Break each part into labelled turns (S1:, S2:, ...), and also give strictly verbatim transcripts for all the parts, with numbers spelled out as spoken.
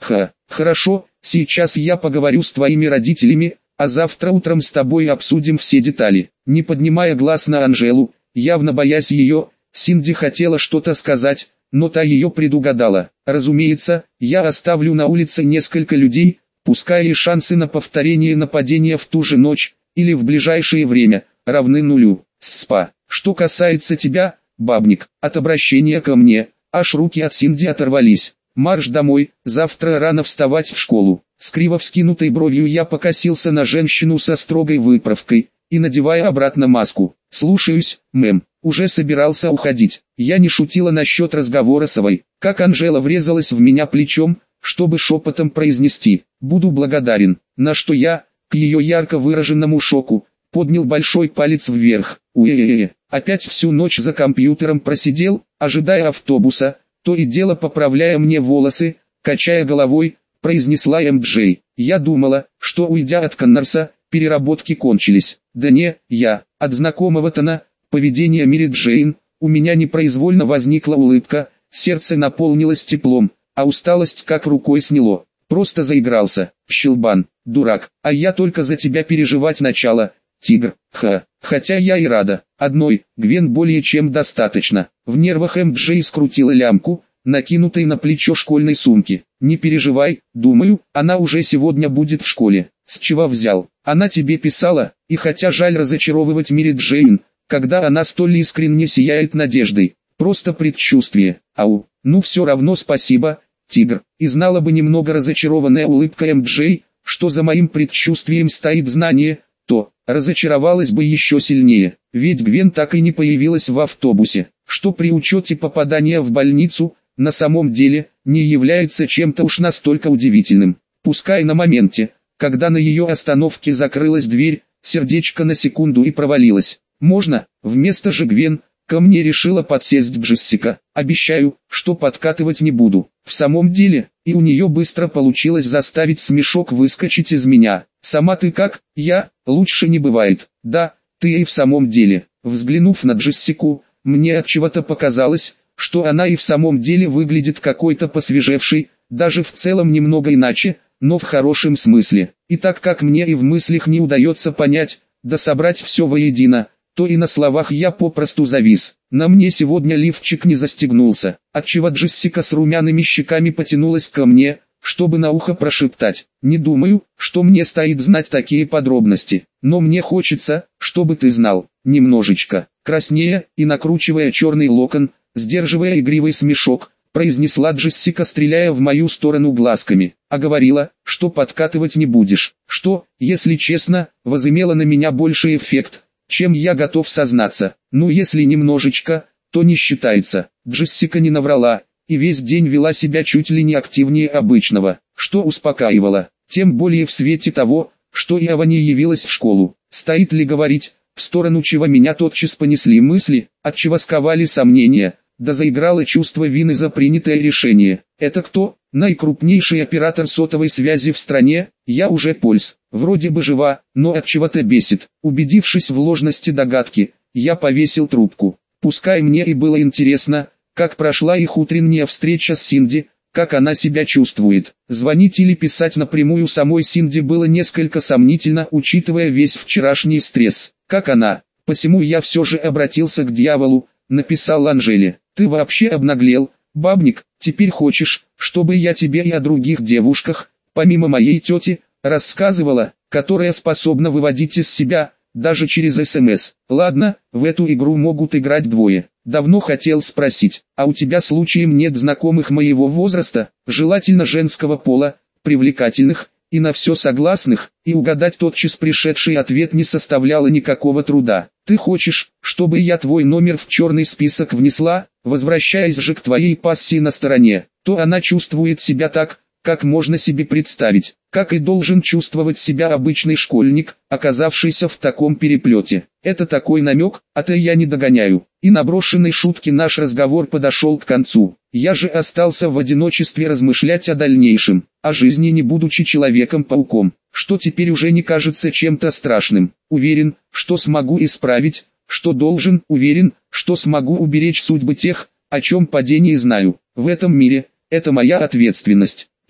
S1: Ха, хорошо, сейчас я поговорю с твоими родителями, а завтра утром с тобой обсудим все детали. Не поднимая глаз на Анжелу, явно боясь ее, Синди хотела что-то сказать, но та ее предугадала. Разумеется, я оставлю на улице несколько людей, пускай и шансы на повторение нападения в ту же ночь, или в ближайшее время, равны нулю. Спа. Что касается тебя, бабник, от обращения ко мне, аж руки от Синди оторвались. Марш домой, завтра рано вставать в школу. С криво вскинутой бровью я покосился на женщину со строгой выправкой, и надевая обратно маску. Слушаюсь, мэм. Уже собирался уходить. Я не шутила насчет разговора с Авой, как Анжела врезалась в меня плечом, чтобы шепотом произнести «буду благодарен», на что я, к ее ярко выраженному шоку, поднял большой палец вверх. Уе-е-е, опять всю ночь за компьютером просидел, ожидая автобуса, то и дело поправляя мне волосы, качая головой, произнесла эм джей. Я думала, что уйдя от Коннорса, переработки кончились. Да не, я, от знакомого тона, поведения Мэри Джейн, у меня непроизвольно возникла улыбка, сердце наполнилось теплом, а усталость как рукой сняло. Просто заигрался, щелбан, дурак, а я только за тебя переживать начала, тигр, ха, хотя я и рада, одной, Гвен более чем достаточно. В нервах эм джей скрутила лямку, накинутой на плечо школьной сумки. Не переживай, думаю, она уже сегодня будет в школе. С чего взял? Она тебе писала, и хотя жаль разочаровывать Мэри Джейн, когда она столь искренне сияет надеждой, просто предчувствие. Ау, ну все равно спасибо, тигр. И знала бы немного разочарованная улыбка эм джей, что за моим предчувствием стоит знание, то разочаровалась бы еще сильнее, ведь Гвен так и не появилась в автобусе, что при учете попадания в больницу, на самом деле, не является чем-то уж настолько удивительным. Пускай на моменте, когда на ее остановке закрылась дверь, сердечко на секунду и провалилось. Можно, вместо же Гвен, ко мне решила подсесть Джессика. Обещаю, что подкатывать не буду. В самом деле, и у нее быстро получилось заставить смешок выскочить из меня. Сама ты как? Я, лучше не бывает. Да, ты и в самом деле. Взглянув на Джессику, мне от чего-то показалось, что она и в самом деле выглядит какой-то посвежевшей, даже в целом немного иначе, но в хорошем смысле. И так как мне и в мыслях не удается понять, да собрать все воедино, то и на словах я попросту завис. На мне сегодня лифчик не застегнулся, отчего Джессика с румяными щеками потянулась ко мне, чтобы на ухо прошептать. Не думаю, что мне стоит знать такие подробности, но мне хочется, чтобы ты знал. Немножечко, краснея и накручивая черный локон, сдерживая игривый смешок, произнесла Джессика, стреляя в мою сторону глазками, а говорила, что подкатывать не будешь, что, если честно, возымело на меня больший эффект, чем я готов сознаться. Ну если немножечко, то не считается. Джессика не наврала, и весь день вела себя чуть ли не активнее обычного, что успокаивало, тем более в свете того, что и Ава не явилась в школу. Стоит ли говорить, в сторону чего меня тотчас понесли мысли, от чего сковали сомнения, да заиграло чувство вины за принятое решение. Это кто? Наикрупнейший оператор сотовой связи в стране? Я уже польз. Вроде бы жива, но от чего-то бесит. Убедившись в ложности догадки, я повесил трубку. Пускай мне и было интересно, как прошла их утренняя встреча с Синди, как она себя чувствует. Звонить или писать напрямую самой Синди было несколько сомнительно, учитывая весь вчерашний стресс. Как она? Посему я все же обратился к дьяволу, написал Анжеле. Ты вообще обнаглел, бабник, теперь хочешь, чтобы я тебе и о других девушках, помимо моей тети, рассказывала, которая способна выводить из себя, даже через СМС. Ладно, в эту игру могут играть двое. Давно хотел спросить, а у тебя случаем нет знакомых моего возраста, желательно женского пола, привлекательных, и на все согласных, и угадать тотчас пришедший ответ не составляло никакого труда. Ты хочешь, чтобы я твой номер в черный список внесла, возвращаясь же к твоей пассии на стороне, то она чувствует себя так, как можно себе представить, как и должен чувствовать себя обычный школьник, оказавшийся в таком переплете. Это такой намек, а то я не догоняю. И на брошенной шутке наш разговор подошел к концу. Я же остался в одиночестве размышлять о дальнейшем, о жизни не будучи Человеком-пауком, что теперь уже не кажется чем-то страшным. Уверен, что смогу исправить, что должен, уверен, что смогу уберечь судьбы тех, о чем падении знаю. В этом мире, это моя ответственность.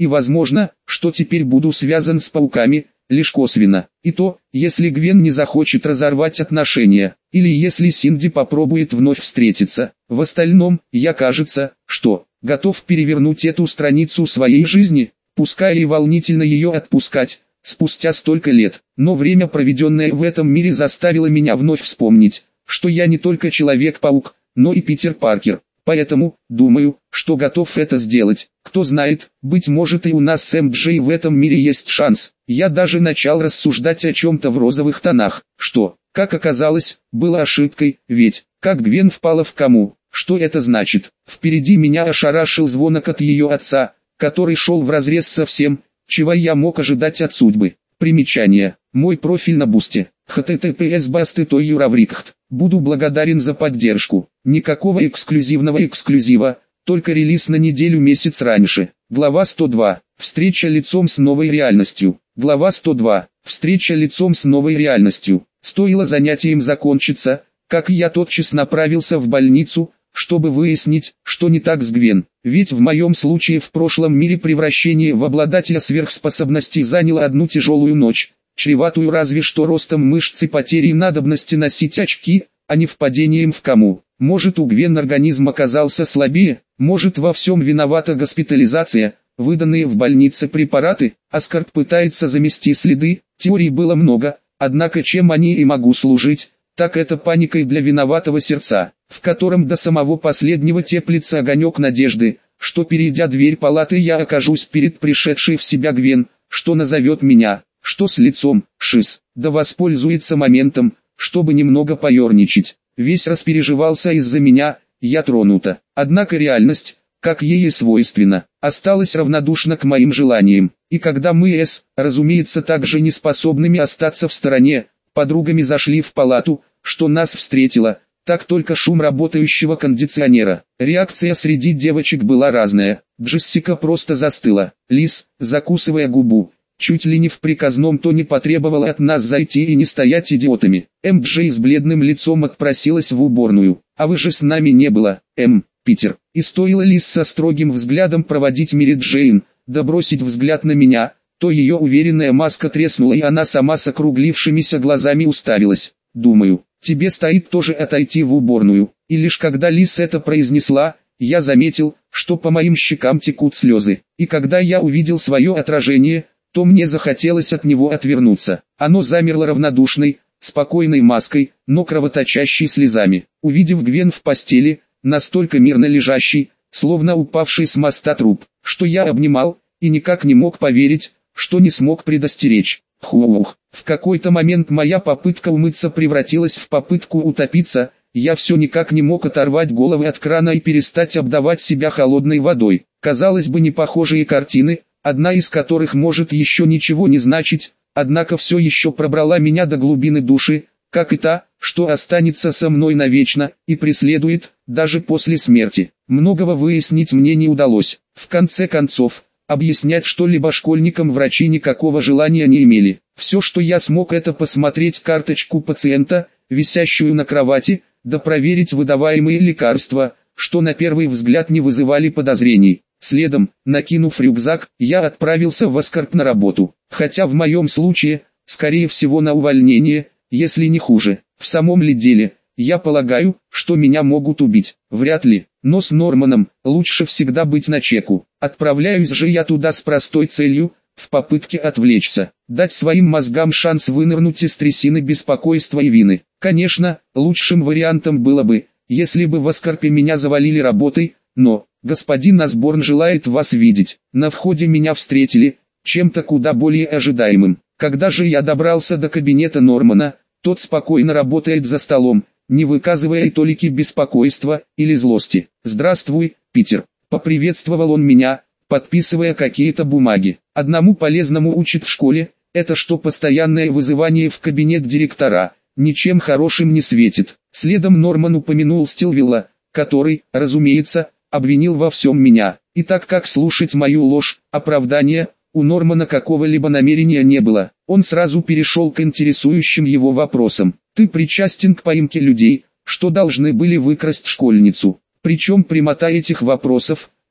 S1: и возможно, что теперь буду связан с пауками, лишь косвенно. И то, если Гвен не захочет разорвать отношения, или если Синди попробует вновь встретиться. В остальном, я кажется, что готов перевернуть эту страницу своей жизни, пускай и волнительно ее отпускать, спустя столько лет. Но время, проведенное в этом мире, заставило меня вновь вспомнить, что я не только Человек-паук, но и Питер Паркер. Поэтому, думаю, что готов это сделать. Кто знает, быть может и у нас с эм джей в этом мире есть шанс. Я даже начал рассуждать о чем-то в розовых тонах, что, как оказалось, было ошибкой, ведь, как Гвен впала в кому, что это значит? Впереди меня ошарашил звонок от ее отца, который шел вразрез со всем, чего я мог ожидать от судьбы. Примечание. Мой профиль на Бусте. эйч ти ти пи эс басты точка юраврикт. Буду благодарен за поддержку. Никакого эксклюзивного эксклюзива, только релиз на неделю месяц раньше. Глава сто два. Встреча лицом с новой реальностью. Глава сто два. Встреча лицом с новой реальностью. Стоило занятием закончиться, как я тотчас направился в больницу, чтобы выяснить, что не так с Гвен. Ведь в моем случае в прошлом мире превращение в обладателя сверхспособностей заняло одну тяжелую ночь, чреватую разве что ростом мышц и потерей надобности носить очки, а не впадением в кому. Может, у Гвен организм оказался слабее, может, во всем виновата госпитализация, выданные в больнице препараты. Аскард пытается замести следы, теорий было много, однако чем они и могу служить, так это паникой для виноватого сердца, в котором до самого последнего теплится огонек надежды, что перейдя дверь палаты я окажусь перед пришедшей в себя Гвен, что назовет меня, что с лицом, шиз, да воспользуется моментом, чтобы немного поерничать. Весь распереживался из-за меня, я тронута. Однако реальность, как ей и свойственно, осталась равнодушна к моим желаниям. И когда мы с, разумеется, также не способными остаться в стороне, подругами зашли в палату, что нас встретило, так только шум работающего кондиционера. Реакция среди девочек была разная. Джессика просто застыла. Лиз, закусывая губу, чуть ли не в приказном тоне потребовала от нас зайти и не стоять идиотами. эм джей с бледным лицом отпросилась в уборную. А вы же с нами не было, М. Питер. И стоило Лиз со строгим взглядом проводить Мэри Джейн, да бросить взгляд на меня, то ее уверенная маска треснула и она сама с округлившимися глазами уставилась. Думаю, тебе стоит тоже отойти в уборную. И лишь когда Лиз это произнесла, я заметил, что по моим щекам текут слезы. И когда я увидел свое отражение, то мне захотелось от него отвернуться. Оно замерло равнодушной, спокойной маской, но кровоточащей слезами. Увидев Гвен в постели, настолько мирно лежащий, словно упавший с моста труп, что я обнимал, и никак не мог поверить, что не смог предостеречь. Хух, в какой-то момент моя попытка умыться превратилась в попытку утопиться, я все никак не мог оторвать головы от крана и перестать обдавать себя холодной водой. Казалось бы, непохожие картины, одна из которых может еще ничего не значить, однако все еще пробрала меня до глубины души, как и та, что останется со мной навечно, и преследует, даже после смерти. Многого выяснить мне не удалось. В конце концов, объяснять что-либо школьникам врачи никакого желания не имели. Все, что я смог, это посмотреть карточку пациента, висящую на кровати, да проверить выдаваемые лекарства, что на первый взгляд не вызывали подозрений. Следом, накинув рюкзак, я отправился в Аскард на работу. Хотя в моем случае, скорее всего на увольнение, если не хуже. В самом ли деле, я полагаю, что меня могут убить? Вряд ли, но с Норманом лучше всегда быть начеку. Отправляюсь же я туда с простой целью, в попытке отвлечься, дать своим мозгам шанс вынырнуть из трясины беспокойства и вины. Конечно, лучшим вариантом было бы, если бы в Аскарпе меня завалили работой, но, господин Осборн желает вас видеть. На входе меня встретили, чем-то куда более ожидаемым. Когда же я добрался до кабинета Нормана, тот спокойно работает за столом, не выказывая и толики беспокойства или злости. «Здравствуй, Питер», — поприветствовал он меня, подписывая какие-то бумаги. Одному полезному учат в школе, это что постоянное вызывание в кабинет директора, ничем хорошим не светит. Следом Норман упомянул Стилвилла, который, разумеется, обвинил во всем меня. И так как слушать мою ложь, оправдание, у Нормана какого-либо намерения не было, он сразу перешел к интересующим его вопросам. «Ты причастен к поимке людей, что должны были выкрасть школьницу?» Причем прямота этих вопросов,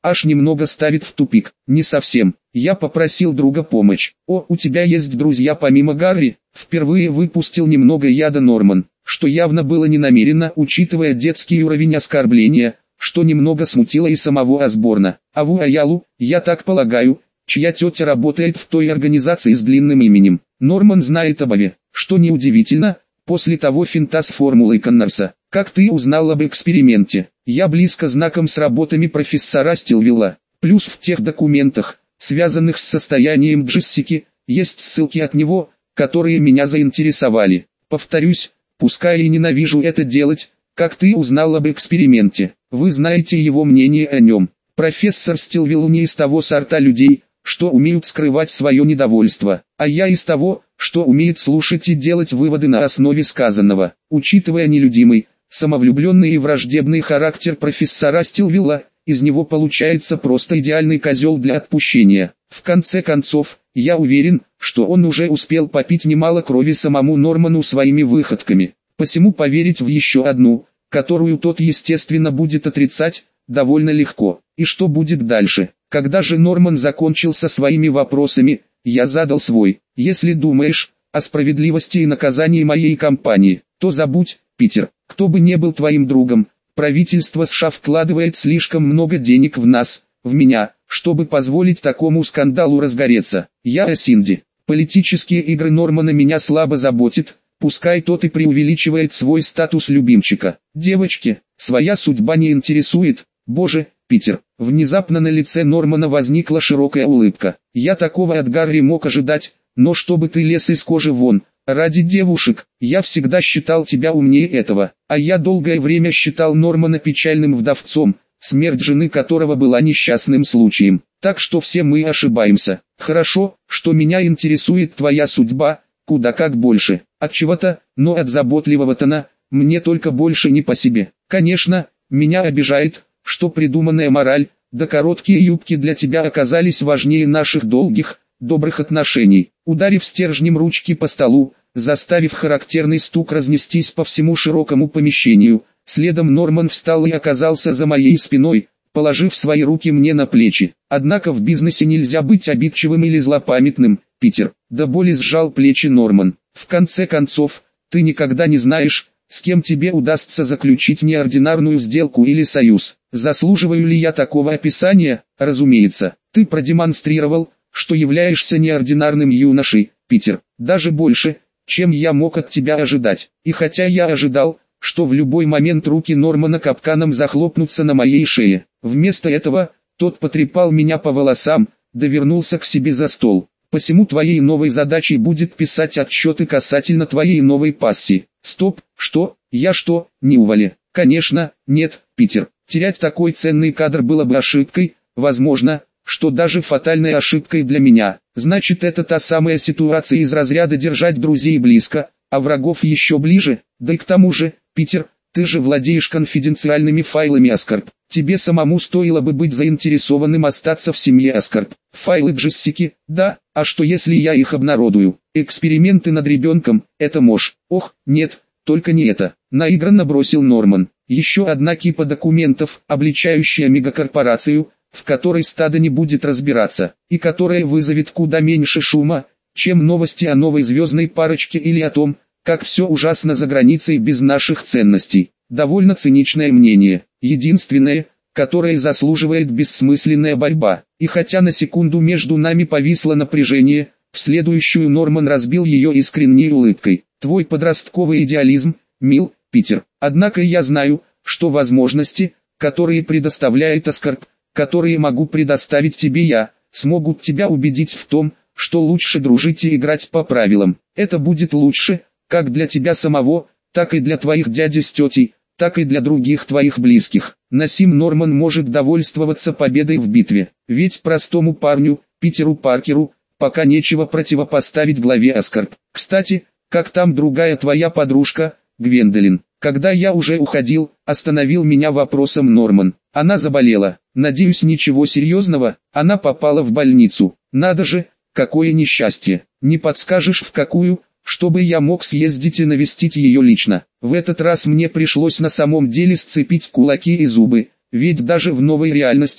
S1: аж немного ставит в тупик. Не совсем. Я попросил друга помочь. О, у тебя есть друзья помимо Гарри? Впервые выпустил немного яда Норман, что явно было не намеренно, учитывая детский уровень оскорбления, что немного смутило и самого Осборна. Аву Аялу, я так полагаю, чья тетя работает в той организации с длинным именем. Норман знает об Аве, что неудивительно, после того финта с формулой Коннорса. Как ты узнал об эксперименте? Я близко знаком с работами профессора Стилвилла. Плюс в тех документах, связанных с состоянием Джессики, есть ссылки от него, которые меня заинтересовали. Повторюсь, пускай и ненавижу это делать, как ты узнал об эксперименте? Вы знаете его мнение о нем. Профессор Стилвилл не из того сорта людей, что умеют скрывать свое недовольство, а я из того, что умеет слушать и делать выводы на основе сказанного. Учитывая нелюдимый, самовлюбленный и враждебный характер профессора Стилвилла, из него получается просто идеальный козел для отпущения. В конце концов, я уверен, что он уже успел попить немало крови самому Норману своими выходками. Посему поверить в еще одну, которую тот естественно будет отрицать, довольно легко. И что будет дальше? Когда же Норман закончил со своими вопросами, я задал свой. Если думаешь о справедливости и наказании моей компании, то забудь, Питер, кто бы не был твоим другом, правительство США вкладывает слишком много денег в нас, в меня, чтобы позволить такому скандалу разгореться. Я о Синди. Политические игры Нормана меня слабо заботят, пускай тот и преувеличивает свой статус любимчика. Девочки, своя судьба не интересует. Боже, Питер, внезапно на лице Нормана возникла широкая улыбка. Я такого от Гарри мог ожидать, но чтобы ты лез из кожи вон, ради девушек, я всегда считал тебя умнее этого, а я долгое время считал Нормана печальным вдовцом, смерть жены которого была несчастным случаем. Так что все мы ошибаемся. Хорошо, что меня интересует твоя судьба, куда как больше. От чего-то, но от заботливого тона, мне только больше не по себе. Конечно, меня обижает, что придуманная мораль, да короткие юбки для тебя оказались важнее наших долгих, добрых отношений. Ударив стержнем ручки по столу, заставив характерный стук разнестись по всему широкому помещению, следом Норман встал и оказался за моей спиной, положив свои руки мне на плечи. Однако в бизнесе нельзя быть обидчивым или злопамятным, Питер. До боли сжал плечи Норман. В конце концов, ты никогда не знаешь, с кем тебе удастся заключить неординарную сделку или союз. Заслуживаю ли я такого описания? Разумеется, ты продемонстрировал, что являешься неординарным юношей, Питер, даже больше, чем я мог от тебя ожидать. И хотя я ожидал, что в любой момент руки Нормана капканом захлопнутся на моей шее, вместо этого, тот потрепал меня по волосам, да вернулся к себе за стол. Посему твоей новой задачей будет писать отчеты касательно твоей новой пассии. Стоп, что, я что, не уволи? Конечно, нет, Питер. Терять такой ценный кадр было бы ошибкой, возможно, что даже фатальной ошибкой для меня. Значит, это та самая ситуация из разряда держать друзей близко, а врагов еще ближе. Да и к тому же, Питер, ты же владеешь конфиденциальными файлами Аскарп. Тебе самому стоило бы быть заинтересованным остаться в семье Аскарп. Файлы Джессики, да, а что если я их обнародую? Эксперименты над ребенком, это мож. Ох, нет, только не это. Наигранно бросил Норман. Еще одна кипа документов, обличающая мегакорпорацию, в которой стадо не будет разбираться, и которая вызовет куда меньше шума, чем новости о новой звездной парочке или о том, как все ужасно за границей без наших ценностей. Довольно циничное мнение, единственное, которое заслуживает бессмысленная борьба. И хотя на секунду между нами повисло напряжение, в следующую Норман разбил ее искренней улыбкой. Твой подростковый идеализм, мил, Питер. Однако я знаю, что возможности, которые предоставляет Аскарп, которые могу предоставить тебе я, смогут тебя убедить в том, что лучше дружить и играть по правилам. Это будет лучше, как для тебя самого, так и для твоих дяди с тетей, так и для других твоих близких. Насим Норман может довольствоваться победой в битве, ведь простому парню, Питеру Паркеру, пока нечего противопоставить главе Аскарп. Кстати, как там другая твоя подружка, Гвендолин? Когда я уже уходил, остановил меня вопросом Норман. Она заболела. Надеюсь, ничего серьезного. Она попала в больницу. Надо же, какое несчастье. Не подскажешь, в какую, чтобы я мог съездить и навестить ее лично. В этот раз мне пришлось на самом деле сцепить кулаки и зубы, ведь даже в новой реальности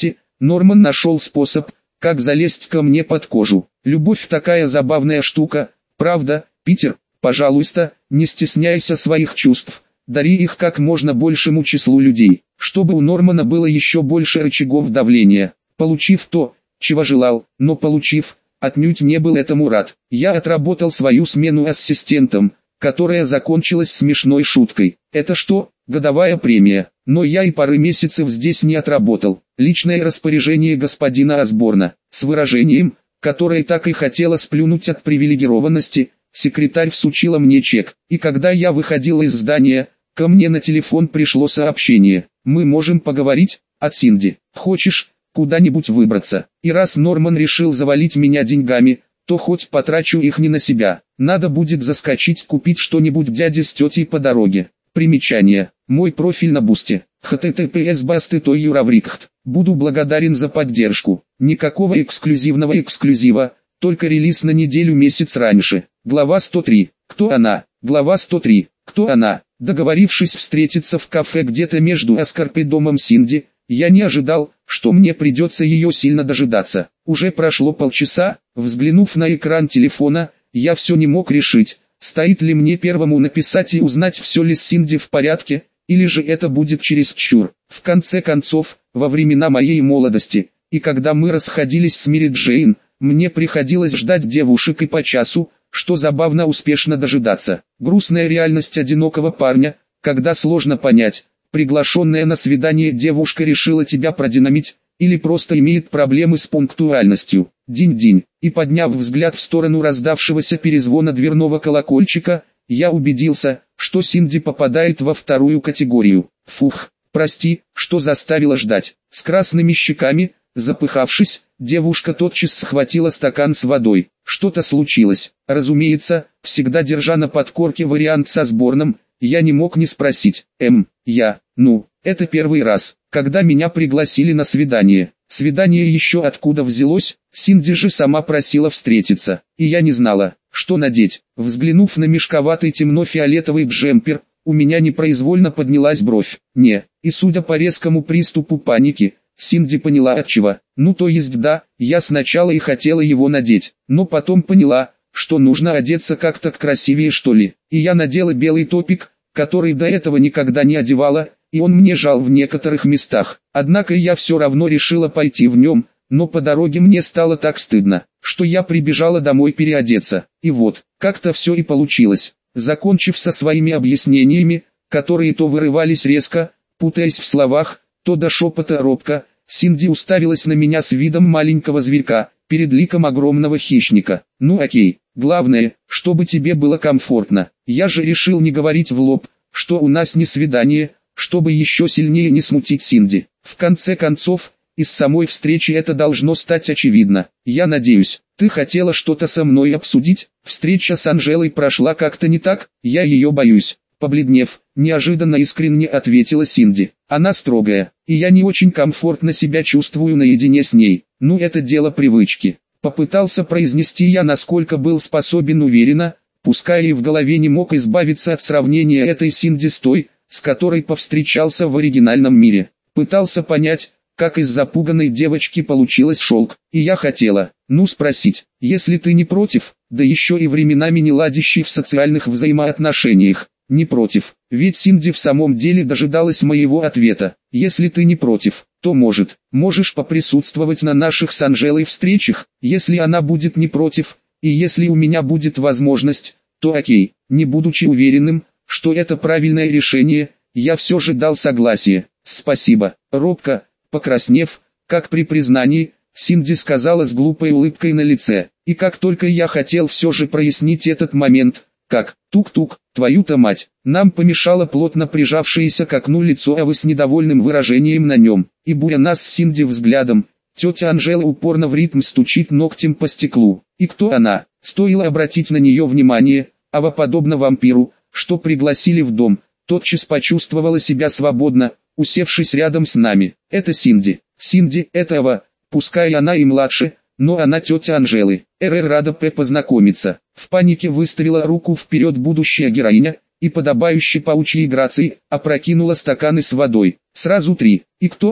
S1: Норман нашел способ, как залезть ко мне под кожу. Любовь такая забавная штука, правда, Питер? Пожалуйста, не стесняйся своих чувств, дари их как можно большему числу людей, чтобы у Нормана было еще больше рычагов давления. Получив то, чего желал, но получив, отнюдь не был этому рад. Я отработал свою смену ассистентом, которая закончилась смешной шуткой. Это что, годовая премия? Но я и пары месяцев здесь не отработал. Личное распоряжение господина Осборна, с выражением, которое так и хотело сплюнуть от привилегированности, секретарь всучила мне чек. И когда я выходил из здания, ко мне на телефон пришло сообщение. «Мы можем поговорить?» От Синди. «Хочешь куда-нибудь выбраться?» И раз Норман решил завалить меня деньгами, то хоть потрачу их не на себя. Надо будет заскочить купить что-нибудь дяде с тетей по дороге. Примечание. Мой профиль на Бусти. эйч ти ти пи эс басты точка юраврикхт. Буду благодарен за поддержку. Никакого эксклюзивного эксклюзива, только релиз на неделю-месяц раньше. Глава сто три. Кто она? Глава сто три. Кто она? Договорившись встретиться в кафе где-то между Аскарп и домом Синди, я не ожидал, что мне придется ее сильно дожидаться. Уже прошло полчаса, взглянув на экран телефона, я все не мог решить, стоит ли мне первому написать и узнать, все ли с Синди в порядке, или же это будет чересчур. В конце концов, во времена моей молодости, и когда мы расходились с Мэри Джейн, мне приходилось ждать девушек и по часу, что забавно успешно дожидаться. Грустная реальность одинокого парня, когда сложно понять, приглашенная на свидание девушка решила тебя продинамить, или просто имеет проблемы с пунктуальностью. Динь-динь. И подняв взгляд в сторону раздавшегося перезвона дверного колокольчика, я убедился, что Синди попадает во вторую категорию. Фух, прости, что заставила ждать. С красными щеками, запыхавшись, девушка тотчас схватила стакан с водой. Что-то случилось. Разумеется, всегда держа на подкорке вариант со Осборном, я не мог не спросить. Эм, я, ну, это первый раз, когда меня пригласили на свидание. Свидание еще откуда взялось, Синди же сама просила встретиться, и я не знала, что надеть. Взглянув на мешковатый темно-фиолетовый джемпер, у меня непроизвольно поднялась бровь. Не, и судя по резкому приступу паники, Синди поняла отчего. Ну то есть да, я сначала и хотела его надеть, но потом поняла, что нужно одеться как-то красивее что ли. И я надела белый топик, который до этого никогда не одевала, и он мне жал в некоторых местах. Однако я все равно решила пойти в нем, но по дороге мне стало так стыдно, что я прибежала домой переодеться. И вот, как-то все и получилось. Закончив со своими объяснениями, которые то вырывались резко, путаясь в словах, то до шепота робко, Синди уставилась на меня с видом маленького зверька, перед ликом огромного хищника. Ну окей, главное, чтобы тебе было комфортно. Я же решил не говорить в лоб, что у нас не свидание, чтобы еще сильнее не смутить Синди. В конце концов, из самой встречи это должно стать очевидно. Я надеюсь, ты хотела что-то со мной обсудить? Встреча с Анжелой прошла как-то не так, я ее боюсь. Побледнев, неожиданно искренне ответила Синди. Она строгая, и я не очень комфортно себя чувствую наедине с ней. Ну это дело привычки. Попытался произнести я, насколько был способен уверенно, пускай и в голове не мог избавиться от сравнения этой Синди с той, с которой повстречался в оригинальном мире. Пытался понять, как из запуганной девочки получилась шелк, и я хотела, ну спросить, если ты не против, да еще и временами не ладящий в социальных взаимоотношениях. Не против, ведь Синди в самом деле дожидалась моего ответа. Если ты не против, то может, можешь поприсутствовать на наших с Анжелой встречах, если она будет не против, и если у меня будет возможность, то окей. Не будучи уверенным, что это правильное решение, я все же дал согласие. Спасибо. Робко, покраснев, как при признании, Синди сказала с глупой улыбкой на лице. И как только я хотел все же прояснить этот момент, как, тук-тук, твою-то мать, нам помешало плотно прижавшееся к окну лицо Авы с недовольным выражением на нем, и буря нас с Синди взглядом, тетя Анжела упорно в ритм стучит ногтем по стеклу. И кто она? Стоило обратить на нее внимание, Ава, подобно вампиру, что пригласили в дом, тотчас почувствовала себя свободно, усевшись рядом с нами. Это Синди. Синди, это Ава, пускай она и младше, но она тетя Анжелы. эр рада П познакомиться. В панике выставила руку вперед будущая героиня, и подобающей паучьей грацией, опрокинула стаканы с водой. Сразу три. И кто она?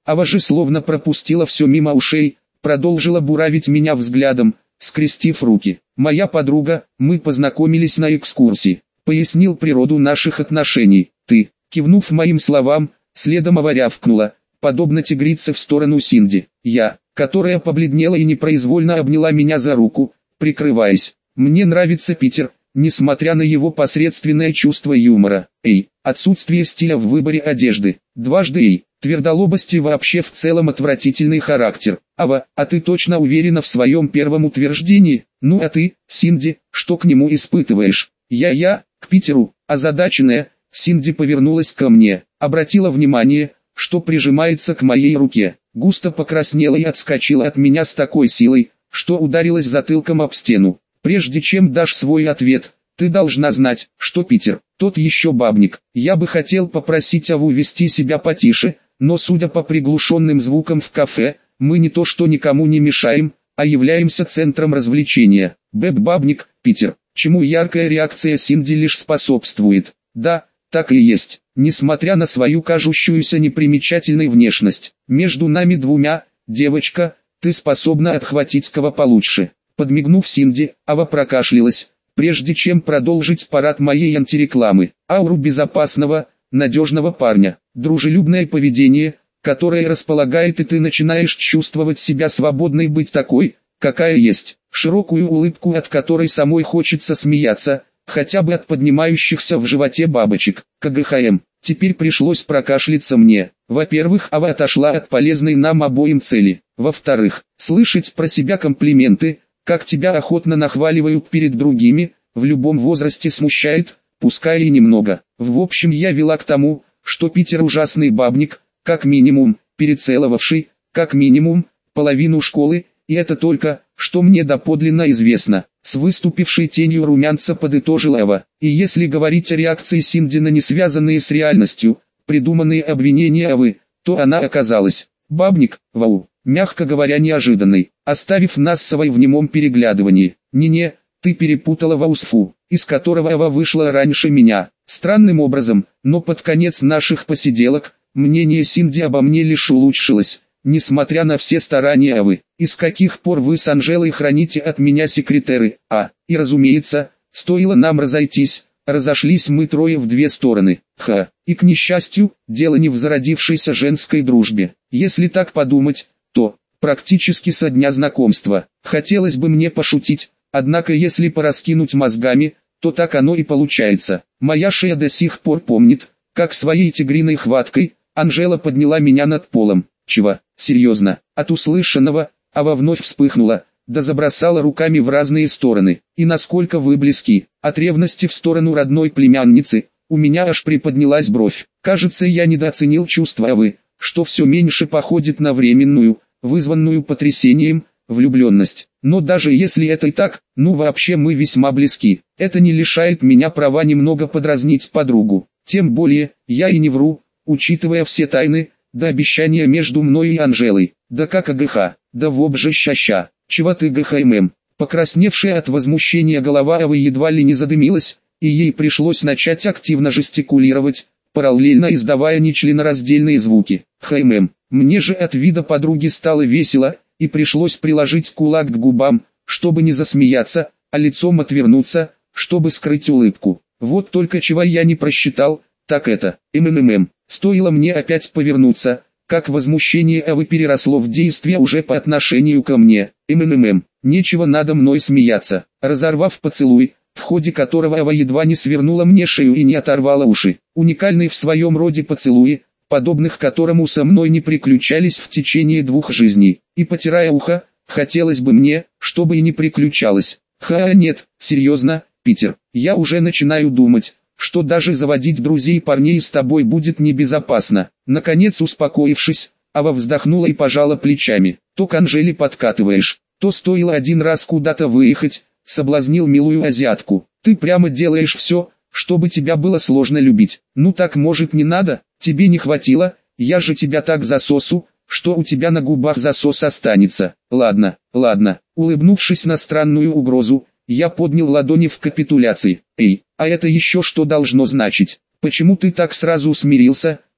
S1: Ава же словно пропустила все мимо ушей, продолжила буравить меня взглядом, скрестив руки. «Моя подруга, мы познакомились на экскурсии. Пояснил природу наших отношений. Ты», кивнув моим словам, следом Ава рявкнула, подобно тигрице в сторону Синди. Я, которая побледнела и непроизвольно обняла меня за руку, прикрываясь. «Мне нравится Питер, несмотря на его посредственное чувство юмора. Эй, отсутствие стиля в выборе одежды. Дважды эй, твердолобость и вообще в целом отвратительный характер. Ава, а ты точно уверена в своем первом утверждении? Ну а ты, Синди, что к нему испытываешь?» «Я-я, к Питеру», озадаченная, Синди повернулась ко мне, обратила внимание, что прижимается к моей руке, густо покраснела и отскочила от меня с такой силой, что ударилась затылком об стену. «Прежде чем дашь свой ответ, ты должна знать, что Питер, тот еще бабник. Я бы хотел попросить Аву вести себя потише, но судя по приглушенным звукам в кафе, мы не то что никому не мешаем, а являемся центром развлечения. Бэб-бабник, Питер», чему яркая реакция Синди лишь способствует. «Да, так и есть. Несмотря на свою кажущуюся непримечательной внешность, между нами двумя, девочка, ты способна отхватить кого получше». Подмигнув Синди, Ава прокашлялась, прежде чем продолжить парад моей антирекламы. «Ауру безопасного, надежного парня, дружелюбное поведение, которое располагает, и ты начинаешь чувствовать себя свободной быть такой, какая есть, широкую улыбку, от которой самой хочется смеяться, хотя бы от поднимающихся в животе бабочек. КГХМ». Теперь пришлось прокашляться мне. Во-первых, Ава отошла от полезной нам обоим цели. Во-вторых, слышать про себя комплименты, как тебя охотно нахваливают перед другими, в любом возрасте смущает, пускай и немного. В общем, я вела к тому, что Питер ужасный бабник, как минимум, перецеловавший, как минимум, половину школы, и это только, что мне доподлинно известно. С выступившей тенью румянца подытожила Ава. И если говорить о реакции Синди на не связанные с реальностью, придуманные обвинения Авы, то она оказалась бабник, вау, мягко говоря неожиданной, оставив нас с Авой в немом переглядывании. «Не-не, ты перепутала Ваусфу, из которого Ава вышла раньше меня». Странным образом, но под конец наших посиделок, мнение Синди обо мне лишь улучшилось, несмотря на все старания Авы. «И с каких пор вы с Анжелой храните от меня секретеры?» А, и разумеется, стоило нам разойтись, разошлись мы трое в две стороны. Ха, и к несчастью, дело не в зародившейся женской дружбе. Если так подумать, то, практически со дня знакомства, хотелось бы мне пошутить, однако если пораскинуть мозгами, то так оно и получается. Моя шея до сих пор помнит, как своей тигриной хваткой, Анжела подняла меня над полом. «Чего? Серьезно?» От услышанного, Ава вновь вспыхнула, да забросала руками в разные стороны. «И насколько вы близки?» От ревности в сторону родной племянницы, у меня аж приподнялась бровь. Кажется, я недооценил чувства Авы, что все меньше походит на временную, вызванную потрясением, влюбленность. Но даже если это и так, ну вообще мы весьма близки. Это не лишает меня права немного подразнить подругу. Тем более, я и не вру, учитывая все тайны, да обещания между мной и Анжелой. Да как АГХ, да вобже ща-ща. «Чего ты ГХММ?» Покрасневшая от возмущения голова Авы едва ли не задымилась, и ей пришлось начать активно жестикулировать, параллельно издавая нечленораздельные звуки. «ХММ». Мне же от вида подруги стало весело, и пришлось приложить кулак к губам, чтобы не засмеяться, а лицом отвернуться, чтобы скрыть улыбку. Вот только чего я не просчитал, так это, МММ. Стоило мне опять повернуться, как возмущение Авы переросло в действие уже по отношению ко мне. МММ, нечего надо мной смеяться. Разорвав поцелуй, в ходе которого Ава едва не свернула мне шею и не оторвала уши. Уникальный в своем роде поцелуи, подобных которому со мной не приключались в течение двух жизней. И потирая ухо, хотелось бы мне, чтобы и не приключалось. Ха, нет, серьезно, Питер, я уже начинаю думать, что даже заводить друзей парней с тобой будет небезопасно. Наконец успокоившись, Ава вздохнула и пожала плечами. То к Анжеле подкатываешь, то стоило один раз куда-то выехать, соблазнил милую азиатку. Ты прямо делаешь все, чтобы тебя было сложно любить. Ну так может не надо, тебе не хватило, я же тебя так засосу, что у тебя на губах засос останется. Ладно, ладно, улыбнувшись на странную угрозу, я поднял ладони в капитуляции. Эй, а это еще что должно значить? Почему ты так сразу смирился,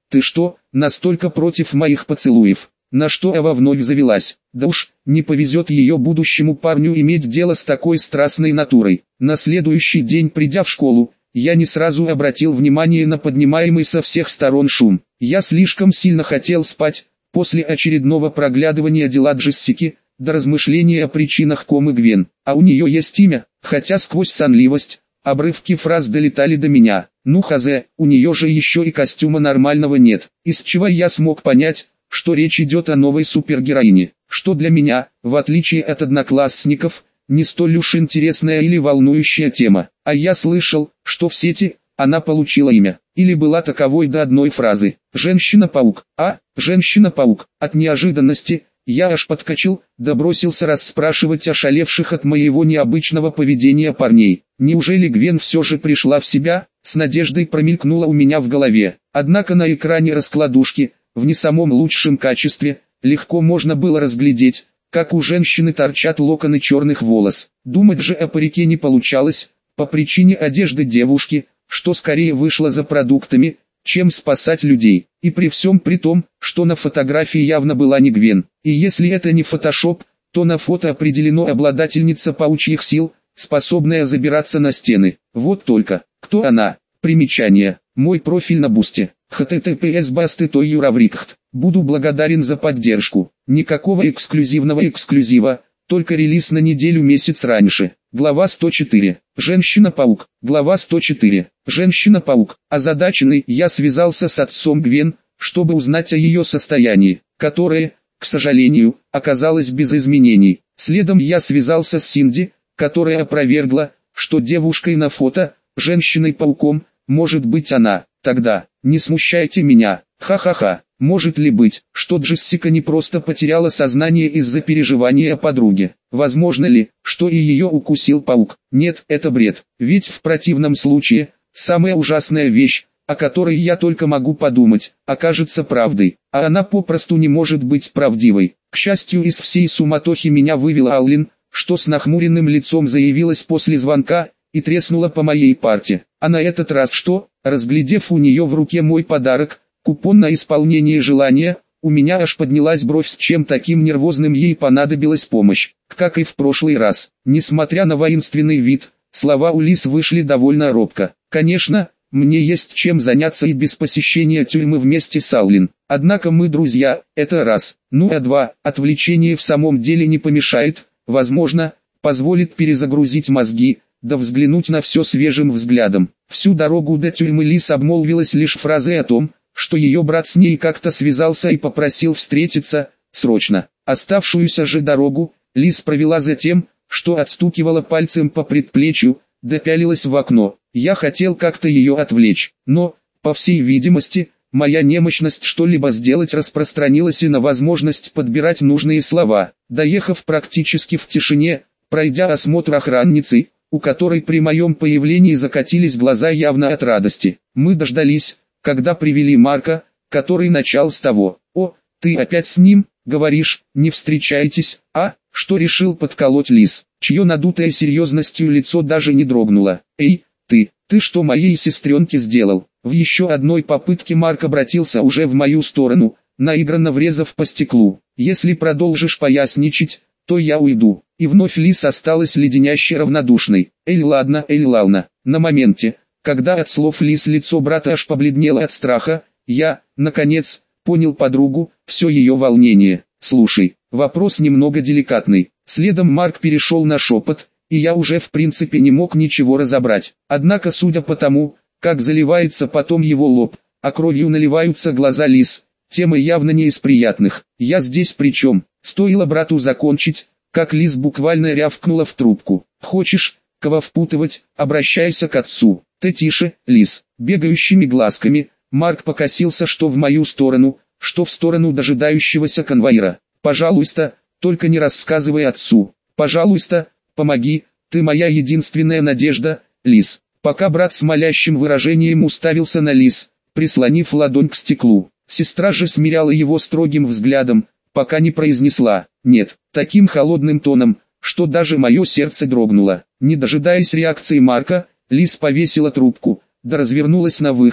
S1: ты что, настолько против моих поцелуев? На что Ава вновь завелась. Да уж, не повезет ее будущему парню иметь дело с такой страстной натурой. На следующий день, придя в школу, я не сразу обратил внимание на поднимаемый со всех сторон шум. Я слишком сильно хотел спать. После очередного проглядывания дела Джессики, до размышления о причинах комы Гвен. А у нее есть имя, хотя сквозь сонливость, обрывки фраз долетали до меня. Ну хазе, у нее же еще и костюма нормального нет. Из чего я смог понять, что речь идет о новой супергероине, что для меня, в отличие от одноклассников, не столь уж интересная или волнующая тема. А я слышал, что в сети она получила имя, или была таковой до одной фразы. Женщина-паук. А, Женщина-паук. От неожиданности я аж подскочил, да бросился расспрашивать ошалевших от моего необычного поведения парней. Неужели Гвен все же пришла в себя? С надеждой промелькнула у меня в голове. Однако на экране раскладушки, в не самом лучшем качестве, легко можно было разглядеть, как у женщины торчат локоны черных волос. Думать же о парике не получалось, по причине одежды девушки, что скорее вышла за продуктами, чем спасать людей. И при всем при том, что на фотографии явно была не Гвен. И если это не фотошоп, то на фото определено обладательница паучьих сил, способная забираться на стены. Вот только, кто она? Примечание. Мой профиль на Бусте. https басты той юраврикхт. Буду благодарен за поддержку. Никакого эксклюзивного эксклюзива, только релиз на неделю-месяц раньше. Глава сто четыре. Женщина-паук. Глава сто четыре. Женщина-паук. Озадаченный, я связался с отцом Гвен, чтобы узнать о ее состоянии, которое, к сожалению, оказалось без изменений. Следом я связался с Синди, которая опровергла, что девушкой на фото, женщиной-пауком, может быть она. Тогда, не смущайте меня, ха-ха-ха. Может ли быть, что Джессика не просто потеряла сознание из-за переживания о подруге? Возможно ли, что и ее укусил паук? Нет, это бред. Ведь в противном случае, самая ужасная вещь, о которой я только могу подумать, окажется правдой. А она попросту не может быть правдивой. К счастью, из всей суматохи меня вывела Аллин, что с нахмуренным лицом заявилась после звонка и треснула по моей парте. А на этот раз что? Разглядев у нее в руке мой подарок, купон на исполнение желания, у меня аж поднялась бровь, с чем таким нервозным ей понадобилась помощь. Как и в прошлый раз, несмотря на воинственный вид, слова у Лис вышли довольно робко. Конечно, мне есть чем заняться и без посещения тюрьмы вместе с Аллин. Однако мы друзья, это раз. Ну а два, отвлечение в самом деле не помешает, возможно, позволит перезагрузить мозги, да взглянуть на все свежим взглядом. Всю дорогу до тюрьмы Лис обмолвилась лишь фразой о том, что ее брат с ней как-то связался и попросил встретиться, срочно. Оставшуюся же дорогу, Лис провела за тем, что отстукивала пальцем по предплечью, да пялилась в окно. Я хотел как-то ее отвлечь, но, по всей видимости, моя немощность что-либо сделать распространилась и на возможность подбирать нужные слова. Доехав практически в тишине, пройдя осмотр охранницы, у которой при моем появлении закатились глаза явно от радости, мы дождались, когда привели Марка, который начал с того: «О, ты опять с ним, говоришь, не встречаетесь, а?» Что решил подколоть Лис, чье надутое серьезностью лицо даже не дрогнуло. «Эй, ты, ты что моей сестренке сделал?» В еще одной попытке Марк обратился уже в мою сторону, наигранно врезав по стеклу. «Если продолжишь поясничать, то я уйду». И вновь Лис осталась леденяще равнодушной. «Эй, ладно, эй, ладно». На моменте, когда от слов Лис лицо брата аж побледнело от страха, я, наконец, понял подругу, все ее волнение. «Слушай, вопрос немного деликатный». Следом Марк перешел на шепот, и я уже в принципе не мог ничего разобрать. Однако судя по тому, как заливается потом его лоб, а кровью наливаются глаза Лис, тема явно не из приятных. «Я здесь при чем?» Стоило брату закончить, как Лис буквально рявкнула в трубку. «Хочешь, кого впутывать, обращайся к отцу». «Ты тише, Лис». Бегающими глазками, Марк покосился что в мою сторону, что в сторону дожидающегося конвоира. «Пожалуйста, только не рассказывай отцу. Пожалуйста, помоги, ты моя единственная надежда, Лис». Пока брат с молящим выражением уставился на Лис, прислонив ладонь к стеклу, сестра же смиряла его строгим взглядом, пока не произнесла «нет», таким холодным тоном, что даже мое сердце дрогнуло. Не дожидаясь реакции Марка, Лис повесила трубку, да развернулась на выход,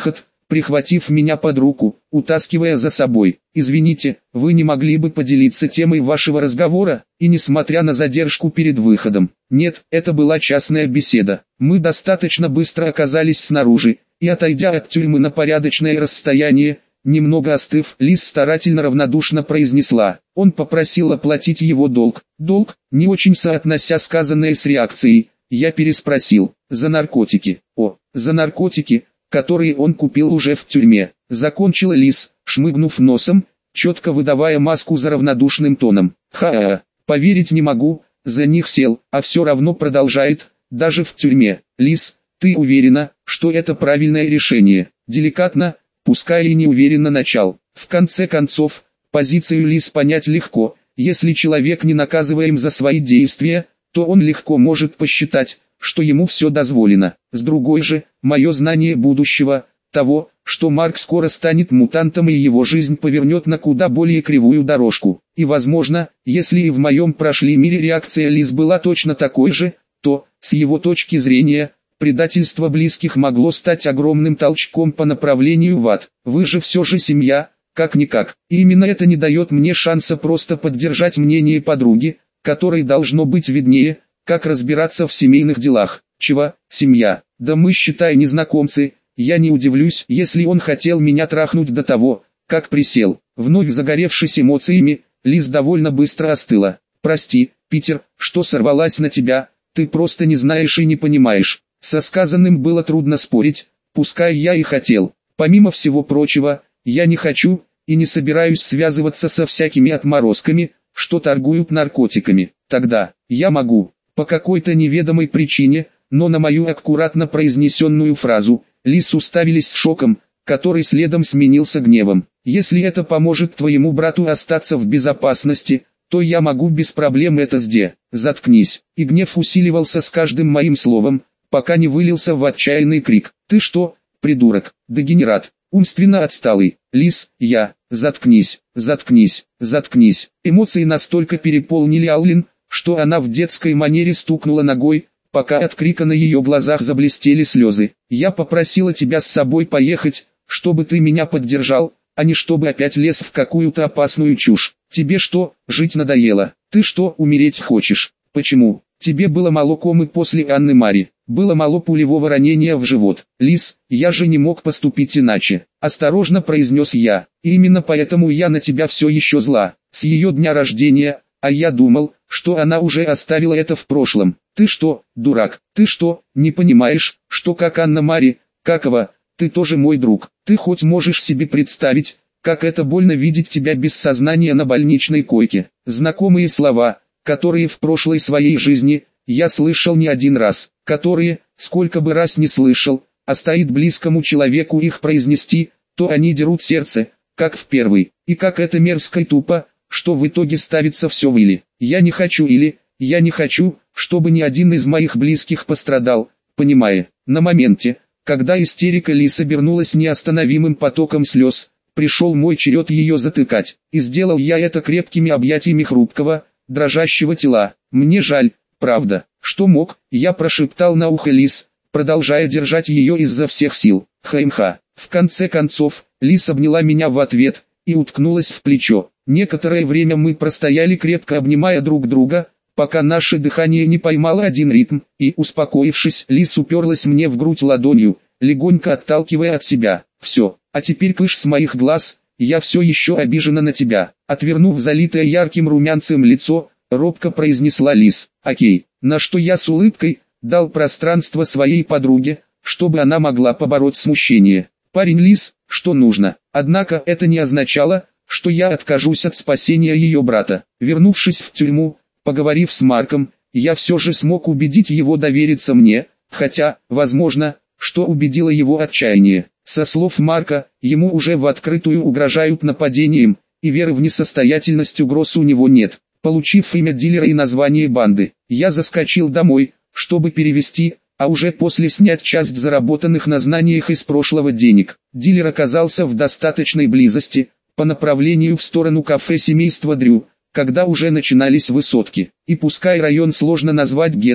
S1: прихватив меня под руку, утаскивая за собой. «Извините, вы не могли бы поделиться темой вашего разговора?» И несмотря на задержку перед выходом. Нет, это была частная беседа. Мы достаточно быстро оказались снаружи, и отойдя от тюрьмы на порядочное расстояние, немного остыв, Лиз старательно равнодушно произнесла: «Он попросил оплатить его долг». «Долг?» Не очень соотнося сказанное с реакцией, я переспросил: «За наркотики?» «О, за наркотики, которые он купил уже в тюрьме», закончила Лиз, шмыгнув носом, четко выдавая маску за равнодушным тоном. «Ха-ха, поверить не могу, за них сел, а все равно продолжает, даже в тюрьме». «Лиз, ты уверена, что это правильное решение?» Деликатно, пускай и не уверенно начал. В конце концов, позицию Лиз понять легко. Если человек не наказываем за свои действия, то он легко может посчитать, что ему все дозволено. С другой же, мое знание будущего, того, что Марк скоро станет мутантом и его жизнь повернет на куда более кривую дорожку. И возможно, если и в моем прошлом мире реакция Лиз была точно такой же, то, с его точки зрения, предательство близких могло стать огромным толчком по направлению в ад. Вы же все же семья, как-никак. И именно это не дает мне шанса просто поддержать мнение подруги, которой должно быть виднее, как разбираться в семейных делах. Чего, семья? Да мы, считай, незнакомцы. Я не удивлюсь, если он хотел меня трахнуть до того, как присел. Вновь загоревшись эмоциями, Лиз довольно быстро остыла. «Прости, Питер, что сорвалась на тебя, ты просто не знаешь и не понимаешь». Со сказанным было трудно спорить, пускай я и хотел. Помимо всего прочего, я не хочу и не собираюсь связываться со всякими отморозками, что торгуют наркотиками. Тогда, я могу, по какой-то неведомой причине, но на мою аккуратно произнесенную фразу, Лиз уставились с шоком, который следом сменился гневом. «Если это поможет твоему брату остаться в безопасности, то я могу без проблем это сделать. Заткнись». И гнев усиливался с каждым моим словом, пока не вылился в отчаянный крик. «Ты что, придурок, дегенерат, умственно отсталый, Лиз, я, заткнись, заткнись, заткнись». Эмоции настолько переполнили Аллен, что она в детской манере стукнула ногой, пока от крика на ее глазах заблестели слезы. «Я попросила тебя с собой поехать, чтобы ты меня поддержал, а не чтобы опять лез в какую-то опасную чушь. Тебе что, жить надоело? Ты что, умереть хочешь? Почему? Тебе было мало комы после Анны Мари, было мало пулевого ранения в живот. Лиз, я же не мог поступить иначе», — осторожно произнес я. «И именно поэтому я на тебя все еще зла, с ее дня рождения, а я думал, что она уже оставила это в прошлом. Ты что, дурак, ты что, не понимаешь, что как Анна Мари, какова, ты тоже мой друг. Ты хоть можешь себе представить, как это больно видеть тебя без сознания на больничной койке». Знакомые слова, которые в прошлой своей жизни я слышал не один раз, которые, сколько бы раз не слышал, а стоит близкому человеку их произнести, то они дерут сердце, как в первый. И как это мерзко и тупо, что в итоге ставится все в или. Я не хочу или, я не хочу, чтобы ни один из моих близких пострадал, понимая. На моменте, когда истерика Лиз обернулась неостановимым потоком слез, пришел мой черед ее затыкать, и сделал я это крепкими объятиями хрупкого, дрожащего тела. «Мне жаль, правда, что мог», я прошептал на ухо Лиз, продолжая держать ее изо всех сил. «Хаймха». В конце концов, Лиз обняла меня в ответ и уткнулась в плечо. Некоторое время мы простояли, крепко обнимая друг друга, пока наше дыхание не поймало один ритм, и, успокоившись, Лиз уперлась мне в грудь ладонью, легонько отталкивая от себя. «Все, а теперь кыш с моих глаз, я все еще обижена на тебя». Отвернув залитое ярким румянцем лицо, робко произнесла Лиз. «Окей», на что я с улыбкой дал пространство своей подруге, чтобы она могла побороть смущение. «Парень, Лиз, что нужно?» Однако это не означало, что я откажусь от спасения ее брата. Вернувшись в тюрьму, поговорив с Марком, я все же смог убедить его довериться мне, хотя, возможно, что убедило его отчаяние. Со слов Марка, ему уже в открытую угрожают нападением, и веры в несостоятельность угроз у него нет. Получив имя дилера и название банды, я заскочил домой, чтобы перевести, а уже после снять часть заработанных на знаниях из прошлого денег. Дилер оказался в достаточной близости, по направлению в сторону кафе семейства Дрю, когда уже начинались высотки. И пускай район сложно назвать гетто,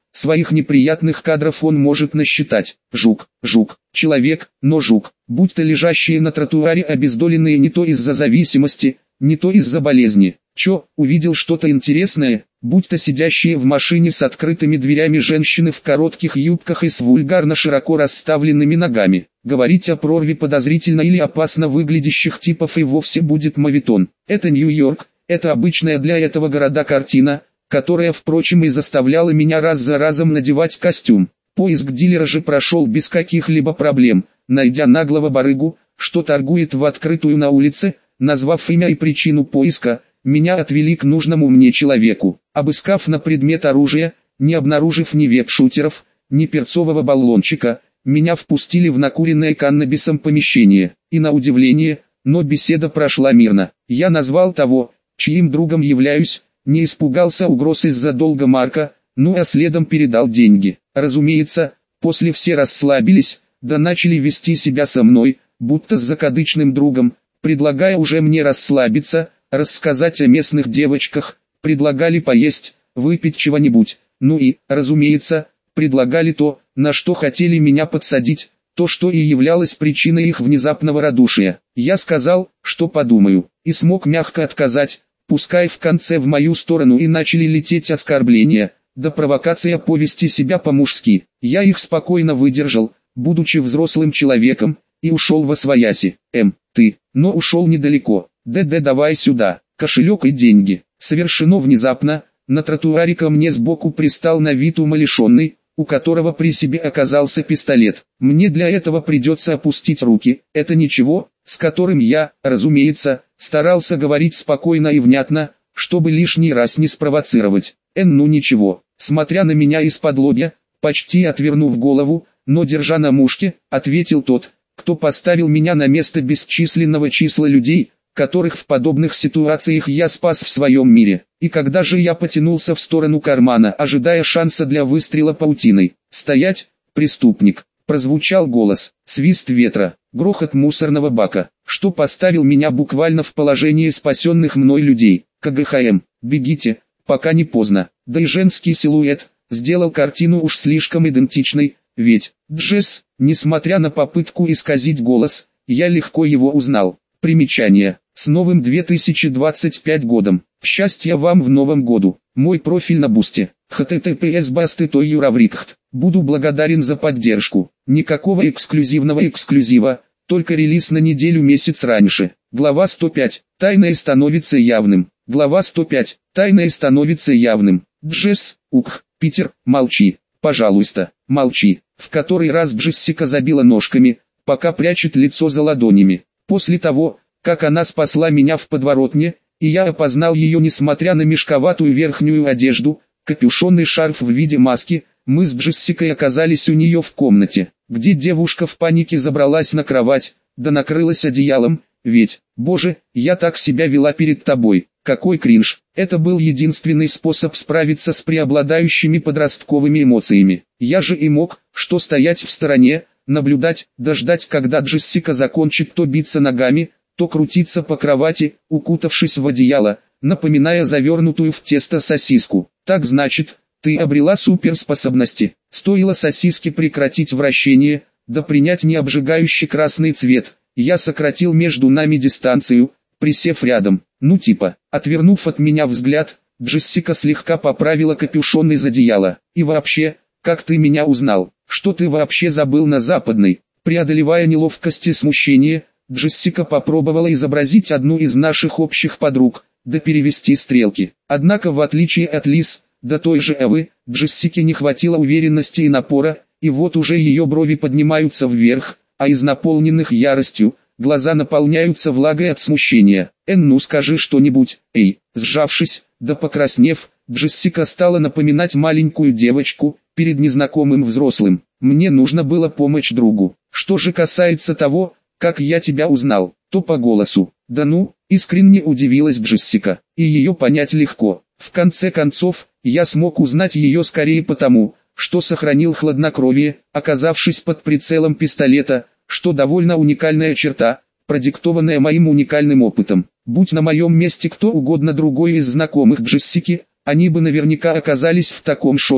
S1: своих неприятных кадров он может насчитать. Жук, жук, человек, но жук, будь то лежащие на тротуаре обездоленные не то из-за зависимости, не то из-за болезни. Чё, увидел что-то интересное, будь то сидящие в машине с открытыми дверями женщины в коротких юбках и с вульгарно широко расставленными ногами. Говорить о прорве подозрительно или опасно выглядящих типов и вовсе будет моветон. Это Нью-Йорк, это обычная для этого города картина, которая, впрочем, и заставляла меня раз за разом надевать костюм. Поиск дилера же прошел без каких-либо проблем, найдя наглого барыгу, что торгует в открытую на улице, назвав имя и причину поиска, меня отвели к нужному мне человеку. Обыскав на предмет оружия, не обнаружив ни веб-шутеров, ни перцового баллончика, меня впустили в накуренное каннабисом помещение. И на удивление, но беседа прошла мирно. Я назвал того, чьим другом являюсь, не испугался угроз из-за долга Марка, ну а следом передал деньги. Разумеется, после все расслабились, да начали вести себя со мной, будто с закадычным другом, предлагая уже мне расслабиться, рассказать о местных девочках, предлагали поесть, выпить чего-нибудь, ну и, разумеется, предлагали то, на что хотели меня подсадить, то, что и являлось причиной их внезапного радушия. Я сказал, что подумаю, и смог мягко отказать, пускай в конце в мою сторону и начали лететь оскорбления, да провокация повести себя по-мужски. Я их спокойно выдержал, будучи взрослым человеком, и ушел восвояси. Эм, ты, но ушел недалеко. ДД, давай сюда, кошелек и деньги. Совершено внезапно, на тротуаре ко мне сбоку пристал на вид умалишенный, у которого при себе оказался пистолет. Мне для этого придется опустить руки, это ничего, с которым я, разумеется, старался говорить спокойно и внятно, чтобы лишний раз не спровоцировать. Эн, ну ничего, смотря на меня из-под лобья, почти отвернув голову, но держа на мушке, ответил тот, кто поставил меня на место бесчисленного числа людей, которых в подобных ситуациях я спас в своем мире. И когда же я потянулся в сторону кармана, ожидая шанса для выстрела паутиной. «Стоять, преступник!» Прозвучал голос, свист ветра, грохот мусорного бака, что поставил меня буквально в положение спасенных мной людей. КГХМ, бегите, пока не поздно. Да и женский силуэт сделал картину уж слишком идентичной, ведь Джесс, несмотря на попытку исказить голос, я легко его узнал. Примечание. С новым две тысячи двадцать пятым годом. Счастья вам в новом году. Мой профиль на Бусте. https басты той юраврикхт. Буду благодарен за поддержку. Никакого эксклюзивного эксклюзива, только релиз на неделю месяц раньше. Глава сто пять. Тайное становится явным. Глава сто пять. Тайное становится явным. Джесс, ух, Питер, молчи. Пожалуйста, молчи. В который раз Джессика забила ножками, пока прячет лицо за ладонями. После того, как она спасла меня в подворотне, и я опознал ее несмотря на мешковатую верхнюю одежду, капюшонный шарф в виде маски, мы с Джессикой оказались у нее в комнате, где девушка в панике забралась на кровать, да накрылась одеялом, ведь, боже, я так себя вела перед тобой, какой кринж. Это был единственный способ справиться с преобладающими подростковыми эмоциями. Я же и мог, что стоять в стороне, наблюдать, дождать, когда Джессика закончит то биться ногами, то крутиться по кровати, укутавшись в одеяло, напоминая завернутую в тесто сосиску. Так значит, ты обрела суперспособности. Стоило сосиске прекратить вращение, да принять необжигающий красный цвет, я сократил между нами дистанцию, присев рядом. Ну типа, отвернув от меня взгляд, Джессика слегка поправила капюшон из одеяла. И вообще, как ты меня узнал? Что ты вообще забыл на Западной? Преодолевая неловкость и смущение, Джессика попробовала изобразить одну из наших общих подруг, да перевести стрелки. Однако в отличие от Лиз, да той же Эвы, Джессике не хватило уверенности и напора, и вот уже ее брови поднимаются вверх, а из наполненных яростью, глаза наполняются влагой от смущения. «Эн, ну скажи что-нибудь, эй!» Сжавшись, да покраснев, Джессика стала напоминать маленькую девочку, перед незнакомым взрослым. Мне нужно было помочь другу. Что же касается того, как я тебя узнал, то по голосу. Да ну, искренне удивилась Джессика, и ее понять легко. В конце концов, я смог узнать ее скорее потому, что сохранил хладнокровие, оказавшись под прицелом пистолета, что довольно уникальная черта, продиктованная моим уникальным опытом. Будь на моем месте кто угодно другой из знакомых Джессики, они бы наверняка оказались в таком шоке,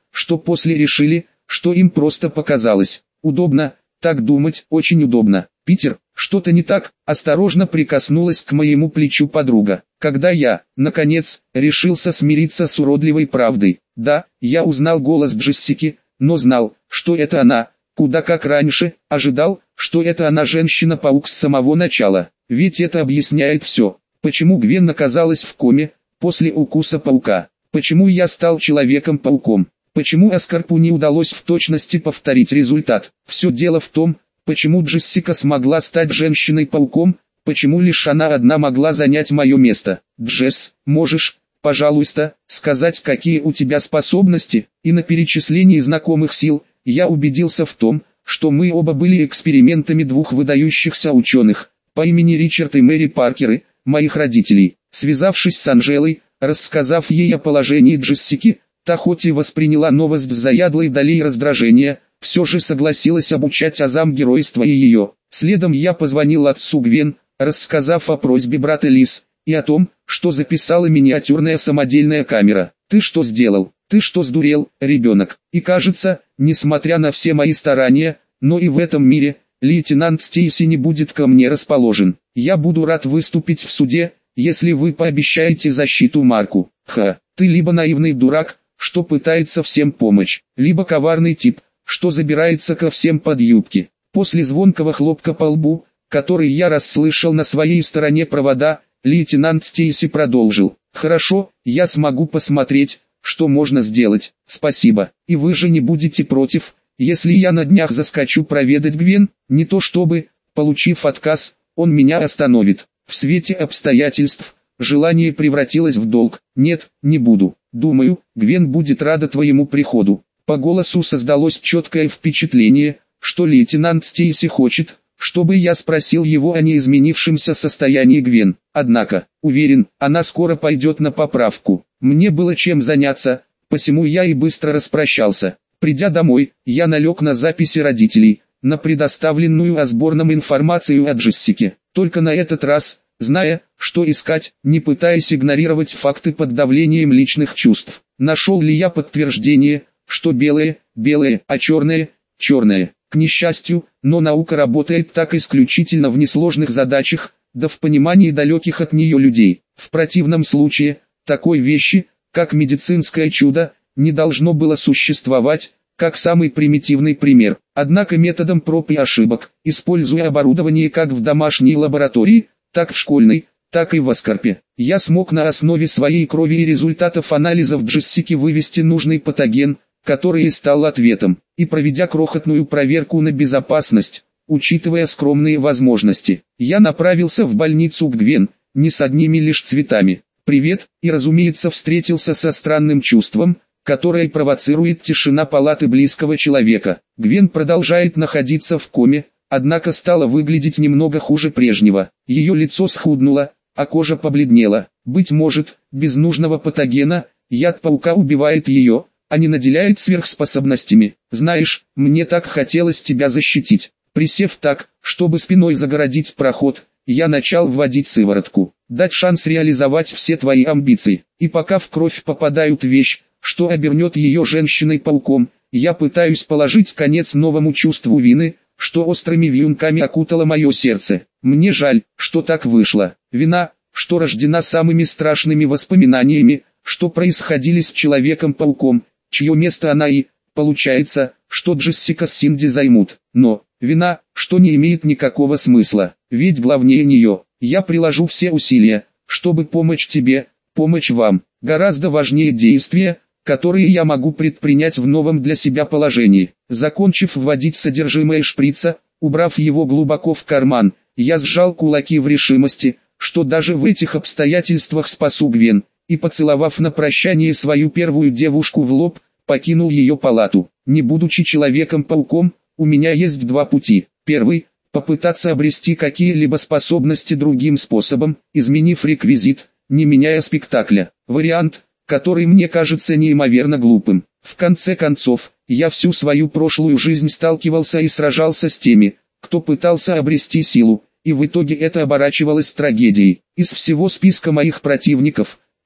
S1: что после решили, что им просто показалось. Удобно, так думать, очень удобно. Питер, что-то не так, осторожно прикоснулась к моему плечу подруга. Когда я, наконец, решился смириться с уродливой правдой. Да, я узнал голос Джессики, но знал, что это она, куда как раньше, ожидал, что это она женщина-паук с самого начала. Ведь это объясняет все. Почему Гвен оказалась в коме, после укуса паука? Почему я стал Человеком-пауком? Почему Оскарпу не удалось в точности повторить результат? Все дело в том, почему Джессика смогла стать женщиной-пауком, почему лишь она одна могла занять мое место. Джесс, можешь, пожалуйста, сказать, какие у тебя способности? И на перечислении знакомых сил, я убедился в том, что мы оба были экспериментами двух выдающихся ученых, по имени Ричард и Мэри Паркеры, моих родителей. Связавшись с Анжелой, рассказав ей о положении Джессики, та хоть и восприняла новость с заядлой долей раздражения, все же согласилась обучать азам геройства и ее. Следом я позвонил отцу Гвен, рассказав о просьбе брата Лиз, и о том, что записала миниатюрная самодельная камера. «Ты что сделал? Ты что сдурел, ребенок?» И кажется, несмотря на все мои старания, но и в этом мире, лейтенант Стейси не будет ко мне расположен. Я буду рад выступить в суде, если вы пообещаете защиту Марку. Ха, ты либо наивный дурак, что пытается всем помочь, либо коварный тип, что забирается ко всем под юбки. После звонкого хлопка по лбу, который я расслышал на своей стороне провода, лейтенант Стейси продолжил. «Хорошо, я смогу посмотреть, что можно сделать. Спасибо. И вы же не будете против, если я на днях заскочу проведать Гвен? Не то чтобы, получив отказ, он меня остановит. В свете обстоятельств, желание превратилось в долг. Нет, не буду. Думаю, Гвен будет рада твоему приходу». По голосу создалось четкое впечатление, что лейтенант Стейси хочет, чтобы я спросил его о неизменившемся состоянии Гвен. Однако, уверен, она скоро пойдет на поправку. Мне было чем заняться, посему я и быстро распрощался. Придя домой, я налег на записи родителей, на предоставленную Осборном информацию о Джессике. Только на этот раз, зная, что искать, не пытаясь игнорировать факты под давлением личных чувств. Нашел ли я подтверждение, что белое – белое, а черное – черное? К несчастью, но наука работает так исключительно в несложных задачах, да в понимании далеких от нее людей. В противном случае, такой вещи, как медицинское чудо, не должно было существовать, как самый примитивный пример. Однако методом проб и ошибок, используя оборудование как в домашней лаборатории, так в школьной, так и в Оскарпе, я смог на основе своей крови и результатов анализов Джессики вывести нужный патоген, который и стал ответом. И проведя крохотную проверку на безопасность, учитывая скромные возможности, я направился в больницу к Гвен, не с одними лишь цветами. Привет, и разумеется встретился со странным чувством, которое провоцирует тишина палаты близкого человека. Гвен продолжает находиться в коме, однако стала выглядеть немного хуже прежнего. Ее лицо схуднуло, а кожа побледнела. Быть может, без нужного патогена, яд паука убивает ее, а не наделяет сверхспособностями. Знаешь, мне так хотелось тебя защитить. Присев так, чтобы спиной загородить проход, я начал вводить сыворотку, дать шанс реализовать все твои амбиции. И пока в кровь попадают вещь, что обернет ее женщиной-пауком, я пытаюсь положить конец новому чувству вины, что острыми вьюнками окутало мое сердце. Мне жаль, что так вышло. Вина, что рождена самыми страшными воспоминаниями, что происходили с Человеком-пауком, чье место она и, получается, что Джессика с Синди займут. Но, вина, что не имеет никакого смысла, ведь главнее нее, я приложу все усилия, чтобы помочь тебе, помочь вам. Гораздо важнее действия, которые я могу предпринять в новом для себя положении. Закончив вводить содержимое шприца, убрав его глубоко в карман, я сжал кулаки в решимости, что даже в этих обстоятельствах спасу Гвен, и поцеловав на прощание свою первую девушку в лоб, покинул ее палату. Не будучи Человеком-пауком, у меня есть два пути. Первый – попытаться обрести какие-либо способности другим способом, изменив реквизит, не меняя спектакля. Вариант, который мне кажется неимоверно глупым. В конце концов, я всю свою прошлую жизнь сталкивался и сражался с теми, кто пытался обрести силу, и в итоге это оборачивалось трагедией. Из всего списка моих противников,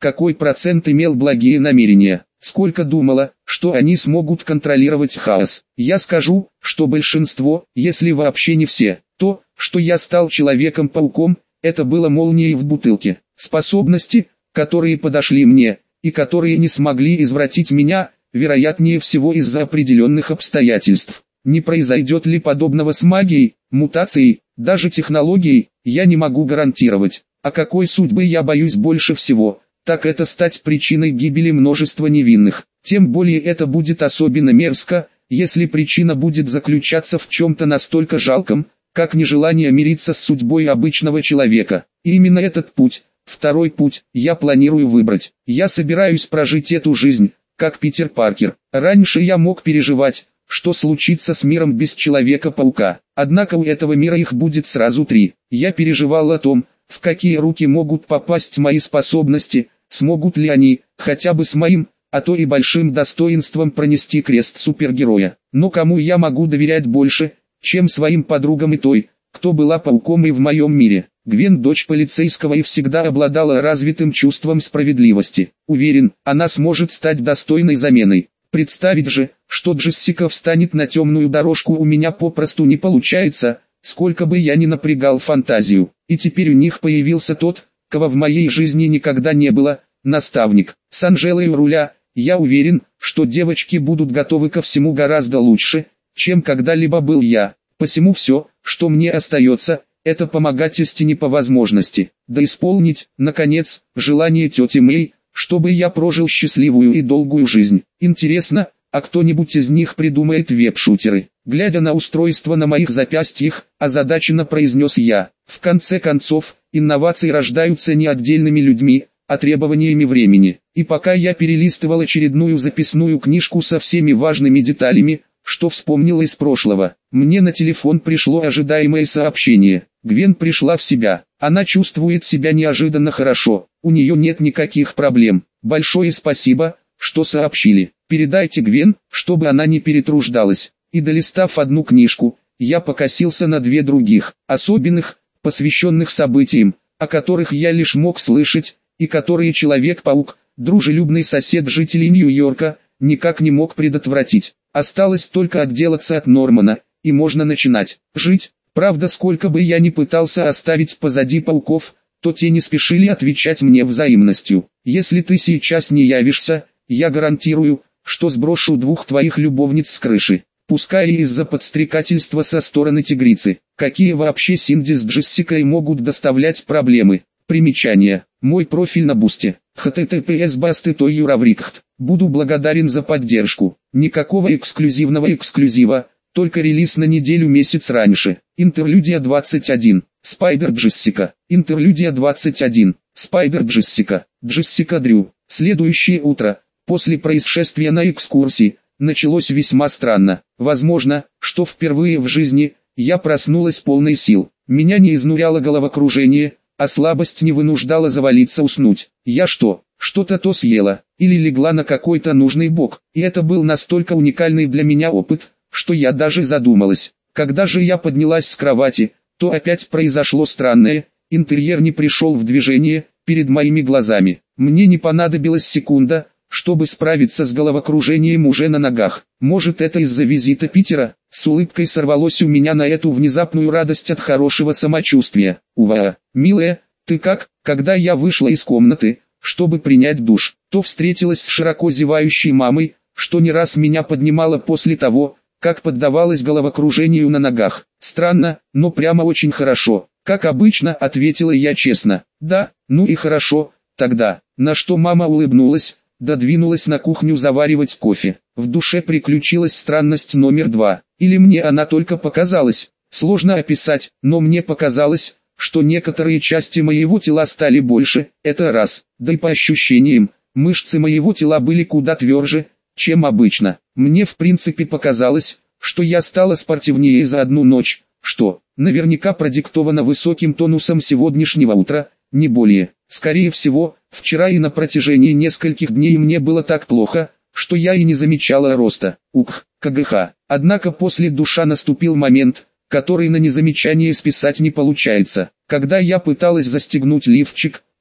S1: какой процент имел благие намерения, сколько думала, что они смогут контролировать хаос. Я скажу, что большинство, если вообще не все. То, что я стал Человеком-пауком, это было молнией в бутылке. Способности, которые подошли мне, и которые не смогли извратить меня, вероятнее всего из-за определенных обстоятельств. Не произойдет ли подобного с магией, мутацией, даже технологией, я не могу гарантировать. А какой судьбы я боюсь больше всего, так это стать причиной гибели множества невинных. Тем более это будет особенно мерзко, если причина будет заключаться в чем-то настолько жалком, как нежелание мириться с судьбой обычного человека. И именно этот путь, второй путь, я планирую выбрать. Я собираюсь прожить эту жизнь, как Питер Паркер. Раньше я мог переживать, что случится с миром без Человека-паука. Однако у этого мира их будет сразу три. Я переживал о том, в какие руки могут попасть мои способности, смогут ли они, хотя бы с моим, а то и большим достоинством пронести крест супергероя. Но кому я могу доверять больше, чем своим подругам и той, кто была пауком и в моем мире? Гвен, дочь полицейского, и всегда обладала развитым чувством справедливости. Уверен, она сможет стать достойной заменой. Представить же, что Джессика встанет на темную дорожку, у меня попросту не получается, сколько бы я ни напрягал фантазию. И теперь у них появился тот, кого в моей жизни никогда не было, наставник. С Анжелой у руля, я уверен, что девочки будут готовы ко всему гораздо лучше, чем когда-либо был я. Посему все, что мне остается, это помогать истине по возможности, да исполнить, наконец, желание тети Мэй, чтобы я прожил счастливую и долгую жизнь. Интересно, а кто-нибудь из них придумает веб-шутеры? Глядя на устройство на моих запястьях, озадаченно произнес я. В конце концов, инновации рождаются не отдельными людьми, а требованиями времени. И пока я перелистывал очередную записную книжку со всеми важными деталями, что вспомнил из прошлого, мне на телефон пришло ожидаемое сообщение. Гвен пришла в себя. Она чувствует себя неожиданно хорошо. У нее нет никаких проблем. Большое спасибо, что сообщили. Передайте Гвен, чтобы она не перетруждалась. И долистав одну книжку, я покосился на две других, особенных, посвященных событиям, о которых я лишь мог слышать, и которые Человек-паук, дружелюбный сосед жителей Нью-Йорка, никак не мог предотвратить. Осталось только отделаться от Нормана, и можно начинать жить. Правда, сколько бы я ни пытался оставить позади пауков, то те не спешили отвечать мне взаимностью. Если ты сейчас не явишься, я гарантирую, что сброшу двух твоих любовниц с крыши. Пускай и из-за подстрекательства со стороны тигрицы. Какие вообще Синди с Джессикой могут доставлять проблемы? Примечание. Мой профиль на Бусте. эйч ти ти пи эс басты той юраврикхт. Буду благодарен за поддержку. Никакого эксклюзивного эксклюзива, только релиз на неделю-месяц раньше. Интерлюдия двадцать один. Спайдер Джессика. Интерлюдия двадцать один. Спайдер Джессика. Джессика Дрю. Следующее утро, после происшествия на экскурсии, началось весьма странно. Возможно, что впервые в жизни я проснулась полной сил. Меня не изнуряло головокружение, а слабость не вынуждала завалиться уснуть. Я что, что-то то съела, или легла на какой-то нужный бок, и это был настолько уникальный для меня опыт, что я даже задумалась. Когда же я поднялась с кровати, то опять произошло странное, интерьер не пришел в движение перед моими глазами. Мне не понадобилась секунда, чтобы справиться с головокружением уже на ногах. Может, это из-за визита Питера? С улыбкой сорвалось у меня на эту внезапную радость от хорошего самочувствия. Ува, милая, ты как? Когда я вышла из комнаты, чтобы принять душ, то встретилась с широко зевающей мамой, что не раз меня поднимала после того, как поддавалась головокружению на ногах. Странно, но прямо очень хорошо. Как обычно, ответила я честно. Да, ну и хорошо, тогда. На что мама улыбнулась, додвинулась на кухню заваривать кофе. В душе приключилась странность номер два. Или мне она только показалась. Сложно описать, но мне показалось, что некоторые части моего тела стали больше, это раз. Да и по ощущениям, мышцы моего тела были куда тверже, чем обычно. Мне в принципе показалось, что я стала спортивнее за одну ночь, что, наверняка продиктовано высоким тонусом сегодняшнего утра, не более. Скорее всего, вчера и на протяжении нескольких дней мне было так плохо, что я и не замечала роста. Ух, КГХ. Однако после душа наступил момент, который на незамечание списать не получается. Когда я пыталась застегнуть лифчик,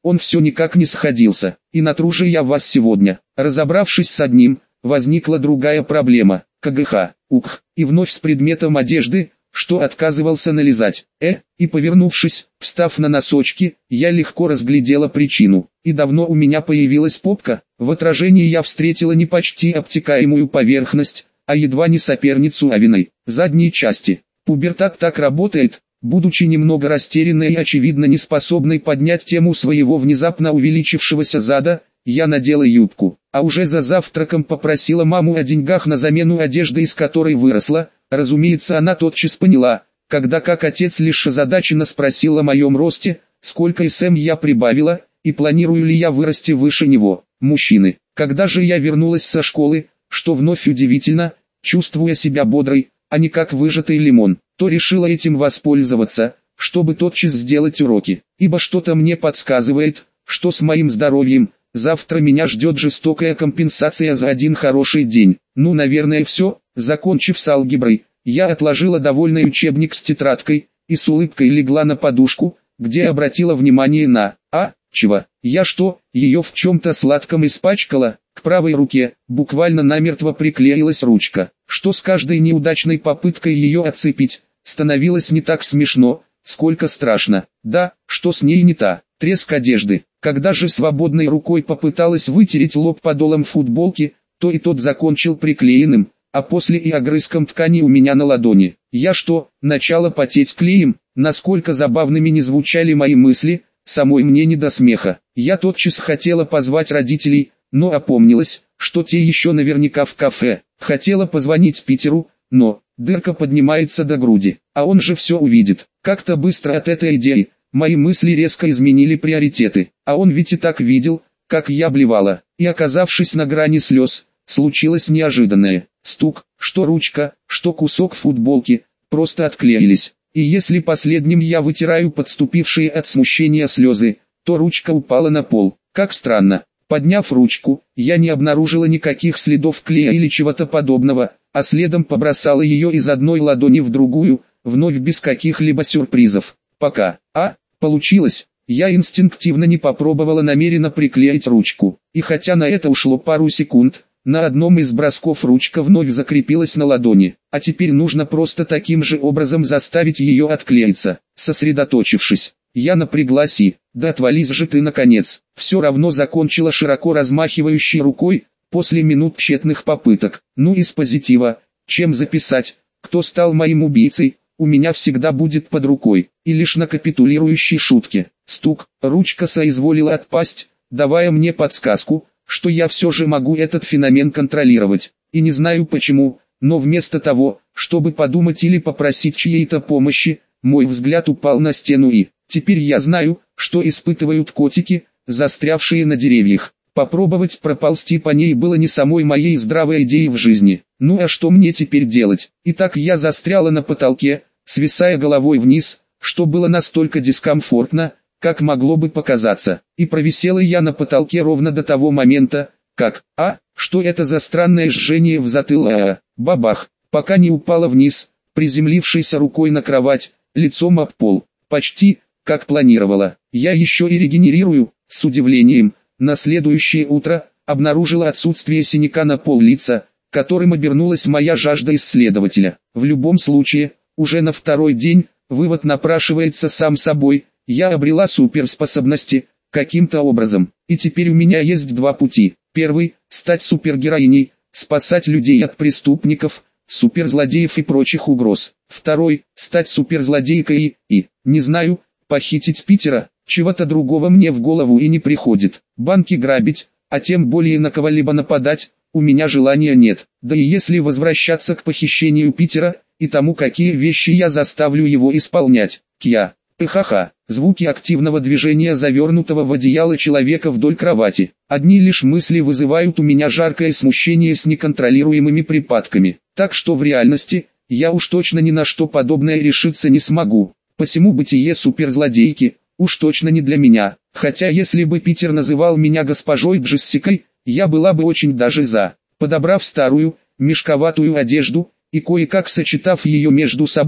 S1: он все никак не сходился. И натру же я вас сегодня. Разобравшись с одним, возникла другая проблема. КГХ, УКХ, и вновь с предметом одежды, что отказывался налезать. Э, и повернувшись, встав на носочки, я легко разглядела причину. И давно у меня появилась попка. В отражении я встретила не почти обтекаемую поверхность, а едва не соперницу Авиной, задней части. Пубертат так работает. Будучи немного растерянной и очевидно не способной поднять тему своего внезапно увеличившегося зада, я надела юбку, а уже за завтраком попросила маму о деньгах на замену одежды, из которой выросла. Разумеется, она тотчас поняла, когда как отец лишь озадаченно спросил о моем росте, сколько СМ я прибавила, и планирую ли я вырасти выше него. Мужчины, когда же я вернулась со школы, что вновь удивительно, чувствуя себя бодрой, а не как выжатый лимон, то решила этим воспользоваться, чтобы тотчас сделать уроки, ибо что-то мне подсказывает, что с моим здоровьем, завтра меня ждет жестокая компенсация за один хороший день. Ну, наверное, все. Закончив с алгеброй, я отложила довольный учебник с тетрадкой, и с улыбкой легла на подушку, где обратила внимание на, а, чего, я что, ее в чем-то сладком испачкала. К правой руке, буквально намертво приклеилась ручка, что с каждой неудачной попыткой ее отцепить, становилось не так смешно, сколько страшно. Да, что с ней не та, треск одежды. Когда же свободной рукой попыталась вытереть лоб подолом футболки, то и тот закончил приклеенным, а после и огрызком ткани у меня на ладони. Я что, начала потеть клеем? Насколько забавными не звучали мои мысли, самой мне не до смеха. Я тотчас хотела позвать родителей, но опомнилась, что те еще наверняка в кафе. Хотела позвонить Питеру, но дырка поднимается до груди, а он же все увидит. Как-то быстро от этой идеи мои мысли резко изменили приоритеты, а он ведь и так видел, как я блевала, и оказавшись на грани слез, случилось неожиданное. Стук, что ручка, что кусок футболки, просто отклеились. И если последним я вытираю подступившие от смущения слезы, то ручка упала на пол. Как странно. Подняв ручку, я не обнаружила никаких следов клея или чего-то подобного, а следом побросала ее из одной ладони в другую, вновь без каких-либо сюрпризов. Пока, а, получилось, я инстинктивно не попробовала намеренно приклеить ручку, и хотя на это ушло пару секунд, на одном из бросков ручка вновь закрепилась на ладони, а теперь нужно просто таким же образом заставить ее отклеиться. Сосредоточившись, я напряглась и, да отвались же ты наконец, все равно закончила широко размахивающей рукой, после минут тщетных попыток. Ну из позитива, чем записать, кто стал моим убийцей, у меня всегда будет под рукой, и лишь на капитулирующей шутке. Стук, ручка соизволила отпасть, давая мне подсказку, что я все же могу этот феномен контролировать, и не знаю почему, но вместо того, чтобы подумать или попросить чьей-то помощи, мой взгляд упал на стену и, теперь я знаю, что испытывают котики, застрявшие на деревьях. Попробовать проползти по ней было не самой моей здравой идеей в жизни. Ну а что мне теперь делать? Итак, я застряла на потолке, свисая головой вниз, что было настолько дискомфортно, как могло бы показаться. И провисела я на потолке ровно до того момента, как, а, что это за странное жжение в затылке, а, бабах, пока не упала вниз, приземлившейся рукой на кровать, лицом об пол. Почти, как планировала. Я еще и регенерирую, с удивлением, на следующее утро, обнаружила отсутствие синяка на пол лица, которым обернулась моя жажда исследователя. В любом случае, уже на второй день, вывод напрашивается сам собой, я обрела суперспособности, каким-то образом, и теперь у меня есть два пути. Первый – стать супергероиней, спасать людей от преступников, суперзлодеев и прочих угроз. Второй – стать суперзлодейкой и, и, не знаю, похитить Питера, чего-то другого мне в голову и не приходит. Банки грабить, а тем более на кого-либо нападать, у меня желания нет. Да и если возвращаться к похищению Питера, и тому какие вещи я заставлю его исполнять. Кья. Пыхаха. Звуки активного движения завернутого в одеяло человека вдоль кровати. Одни лишь мысли вызывают у меня жаркое смущение с неконтролируемыми припадками. Так что в реальности, я уж точно ни на что подобное решиться не смогу. Посему бытие суперзлодейки, уж точно не для меня. Хотя если бы Питер называл меня госпожой Джессикой, я была бы очень даже за. Подобрав старую, мешковатую одежду, и кое-как сочетав ее между собой,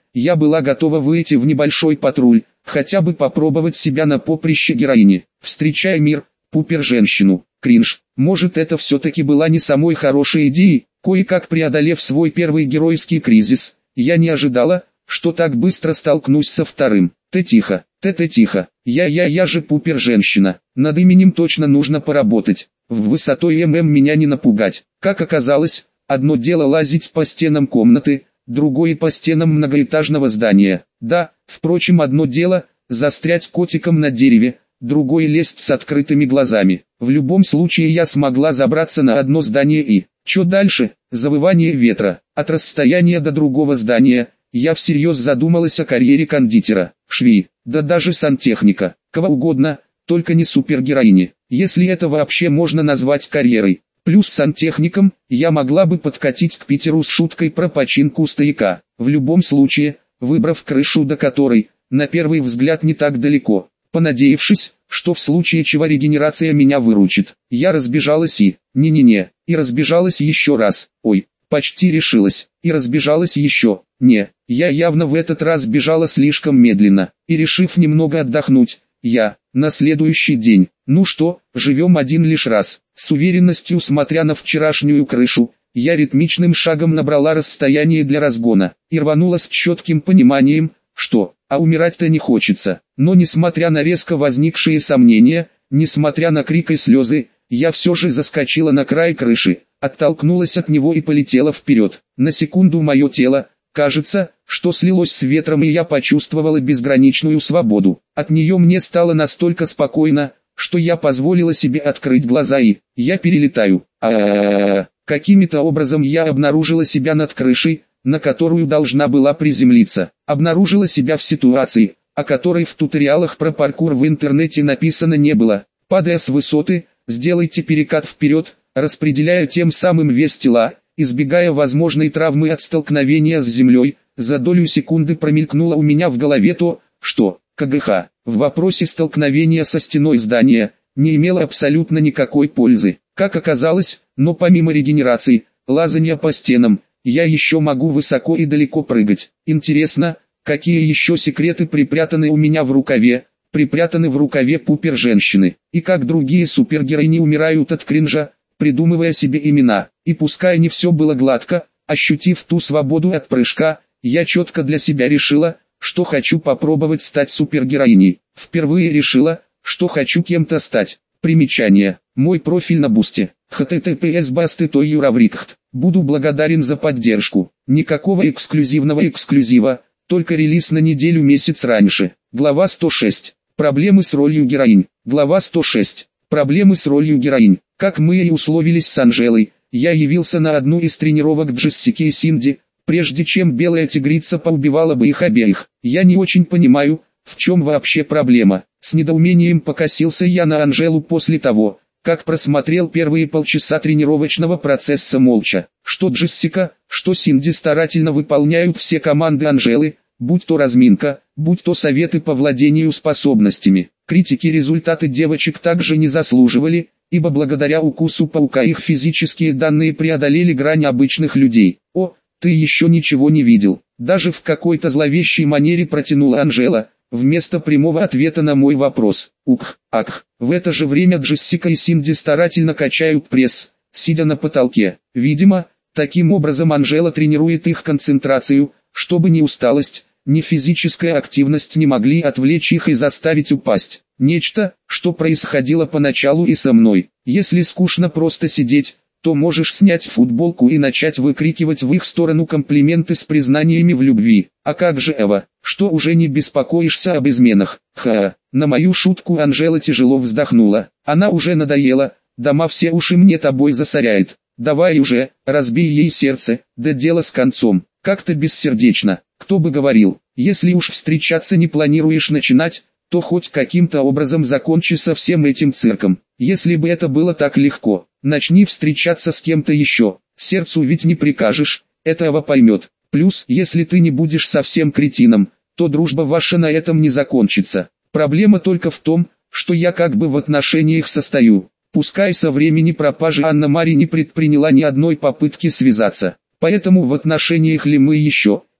S1: я была готова выйти в небольшой патруль, хотя бы попробовать себя на поприще героини. Встречая мир, пупер-женщину, кринж. Может, это все-таки была не самой хорошей идеей? Кое-как преодолев свой первый геройский кризис, я не ожидала, что так быстро столкнусь со вторым. Ты тихо, ты ты тихо, я-я-я же пупер-женщина, над именем точно нужно поработать, в высотой ММ меня не напугать. Как оказалось, одно дело лазить по стенам комнаты, другое по стенам многоэтажного здания. Да, впрочем, одно дело застрять котиком на дереве, другое лезть с открытыми глазами. В любом случае я смогла забраться на одно здание и... Что дальше? Завывание ветра. От расстояния до другого здания я всерьез задумалась о карьере кондитера, швеи, да даже сантехника, кого угодно, только не супергероини, если это вообще можно назвать карьерой. Плюс сантехником я могла бы подкатить к Питеру с шуткой про починку стояка. В любом случае, выбрав крышу, до которой, на первый взгляд, не так далеко, понадеявшись, что в случае чего регенерация меня выручит, я разбежалась и... Не-не-не, и разбежалась еще раз, ой, почти решилась, и разбежалась еще, не, я явно в этот раз бежала слишком медленно, и решив немного отдохнуть, я, на следующий день, ну что, живем один лишь раз, с уверенностью смотря на вчерашнюю крышу, я ритмичным шагом набрала расстояние для разгона, и рванула с четким пониманием, что, а умирать-то не хочется, но несмотря на резко возникшие сомнения, несмотря на крик и слезы, я все же заскочила на край крыши, оттолкнулась от него и полетела вперед. На секунду мое тело, кажется, что слилось с ветром, и я почувствовала безграничную свободу. От нее мне стало настолько спокойно, что я позволила себе открыть глаза и... Я перелетаю. А-а-а-а. Каким-то образом я обнаружила себя над крышей, на которую должна была приземлиться. Обнаружила себя в ситуации, о которой в туториалах про паркур в интернете написано не было. Падая с высоты, сделайте перекат вперед, распределяя тем самым вес тела, избегая возможной травмы от столкновения с землей. За долю секунды промелькнуло у меня в голове то, что КГХ в вопросе столкновения со стеной здания не имело абсолютно никакой пользы. Как оказалось, но помимо регенерации, лазания по стенам, я еще могу высоко и далеко прыгать. Интересно, какие еще секреты припрятаны у меня в рукаве, припрятаны в рукаве пупер-женщины, и как другие супергероини умирают от кринжа, придумывая себе имена. И пускай не все было гладко, ощутив ту свободу от прыжка, я четко для себя решила, что хочу попробовать стать супергероиней. Впервые решила, что хочу кем-то стать. Примечание. Мой профиль на Бусте. https басты той юраврикхт. Буду благодарен за поддержку. Никакого эксклюзивного эксклюзива, только релиз на неделю-месяц раньше. Глава сто шесть. Проблемы с ролью героинь. Глава сто шесть. Проблемы с ролью героинь. Как мы и условились с Анжелой, я явился на одну из тренировок Джессики и Синди, прежде чем белая тигрица поубивала бы их обеих. Я не очень понимаю, в чем вообще проблема. С недоумением покосился я на Анжелу после того, как просмотрел первые полчаса тренировочного процесса молча. Что Джессика, что Синди старательно выполняют все команды Анжелы, будь то разминка, будь то советы по владению способностями. Критики результаты девочек также не заслуживали, ибо благодаря укусу паука их физические данные преодолели грань обычных людей. О, ты еще ничего не видел. Даже в какой-то зловещей манере протянула Анжела, вместо прямого ответа на мой вопрос. Ух, ах. В это же время Джессика и Синди старательно качают пресс, сидя на потолке. Видимо, таким образом Анжела тренирует их концентрацию, чтобы ни усталость, ни физическая активность не могли отвлечь их и заставить упасть. Нечто, что происходило поначалу и со мной. Если скучно просто сидеть, то можешь снять футболку и начать выкрикивать в их сторону комплименты с признаниями в любви. А как же Эва, что уже не беспокоишься об изменах? Ха, на мою шутку Анжела тяжело вздохнула. Она уже надоела, дома все уши мне тобой засоряет. Давай уже, разбей ей сердце, да дело с концом. Как-то бессердечно, кто бы говорил, если уж встречаться не планируешь начинать, то хоть каким-то образом закончи со всем этим цирком. Если бы это было так легко, начни встречаться с кем-то еще, сердцу ведь не прикажешь, это Эва поймет. Плюс, если ты не будешь совсем кретином, то дружба ваша на этом не закончится. Проблема только в том, что я как бы в отношениях состою. Пускай со времени пропажи Анна-Мари не предприняла ни одной попытки связаться. Поэтому в отношениях ли мы еще,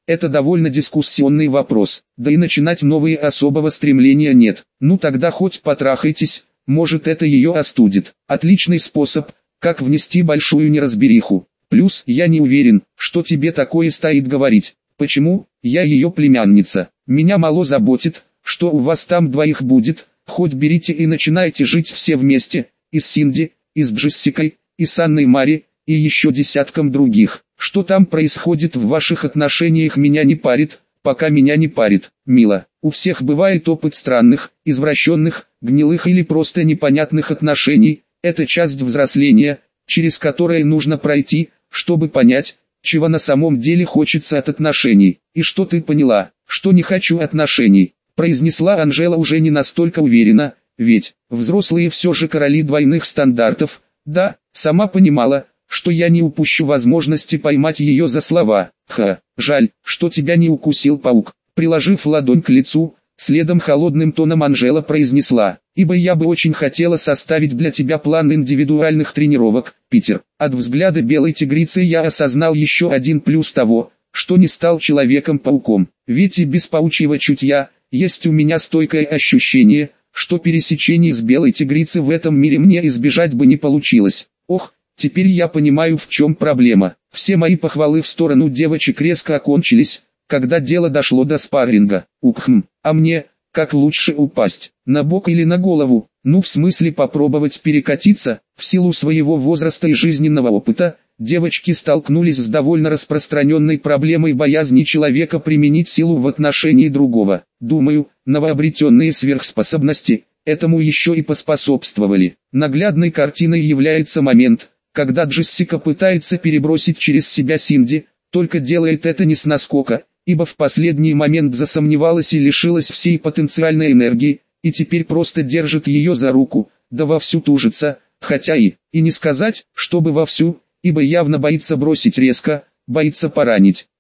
S1: это довольно дискуссионный вопрос, да и начинать новые особого стремления нет. Ну тогда хоть потрахайтесь, может это ее остудит. Отличный способ, как внести большую неразбериху. Плюс я не уверен, что тебе такое стоит говорить. Почему? Я ее племянница. Меня мало заботит, что у вас там двоих будет, хоть берите и начинайте жить все вместе, и с Синди, и с Джессикой, и с Анной Мари, и еще десятком других. Что там происходит в ваших отношениях, меня не парит, пока меня не парит, мила. У всех бывает опыт странных, извращенных, гнилых или просто непонятных отношений. Это часть взросления, через которое нужно пройти, чтобы понять, чего на самом деле хочется от отношений. И что ты поняла, что не хочу отношений, произнесла Анжела уже не настолько уверенно, ведь взрослые все же короли двойных стандартов. Да, сама понимала, что я не упущу возможности поймать ее за слова. Ха, жаль, что тебя не укусил паук. Приложив ладонь к лицу, следом холодным тоном Анжела произнесла: ибо я бы очень хотела составить для тебя план индивидуальных тренировок, Питер. От взгляда белой тигрицы я осознал еще один плюс того, что не стал человеком-пауком. Ведь и без паучьего чутья, есть у меня стойкое ощущение, что пересечений с белой тигрицей в этом мире мне избежать бы не получилось. Ох, теперь я понимаю, в чем проблема. Все мои похвалы в сторону девочек резко окончились, когда дело дошло до спарринга. Укхм, а мне, как лучше упасть, на бок или на голову? Ну в смысле попробовать перекатиться. В силу своего возраста и жизненного опыта, девочки столкнулись с довольно распространенной проблемой боязни человека применить силу в отношении другого. Думаю, новообретенные сверхспособности этому еще и поспособствовали. Наглядной картиной является момент, когда Джессика пытается перебросить через себя Синди, только делает это не с наскока, ибо в последний момент засомневалась и лишилась всей потенциальной энергии, и теперь просто держит ее за руку, да вовсю тужится, хотя и, и не сказать, чтобы вовсю, ибо явно боится бросить резко, боится поранить.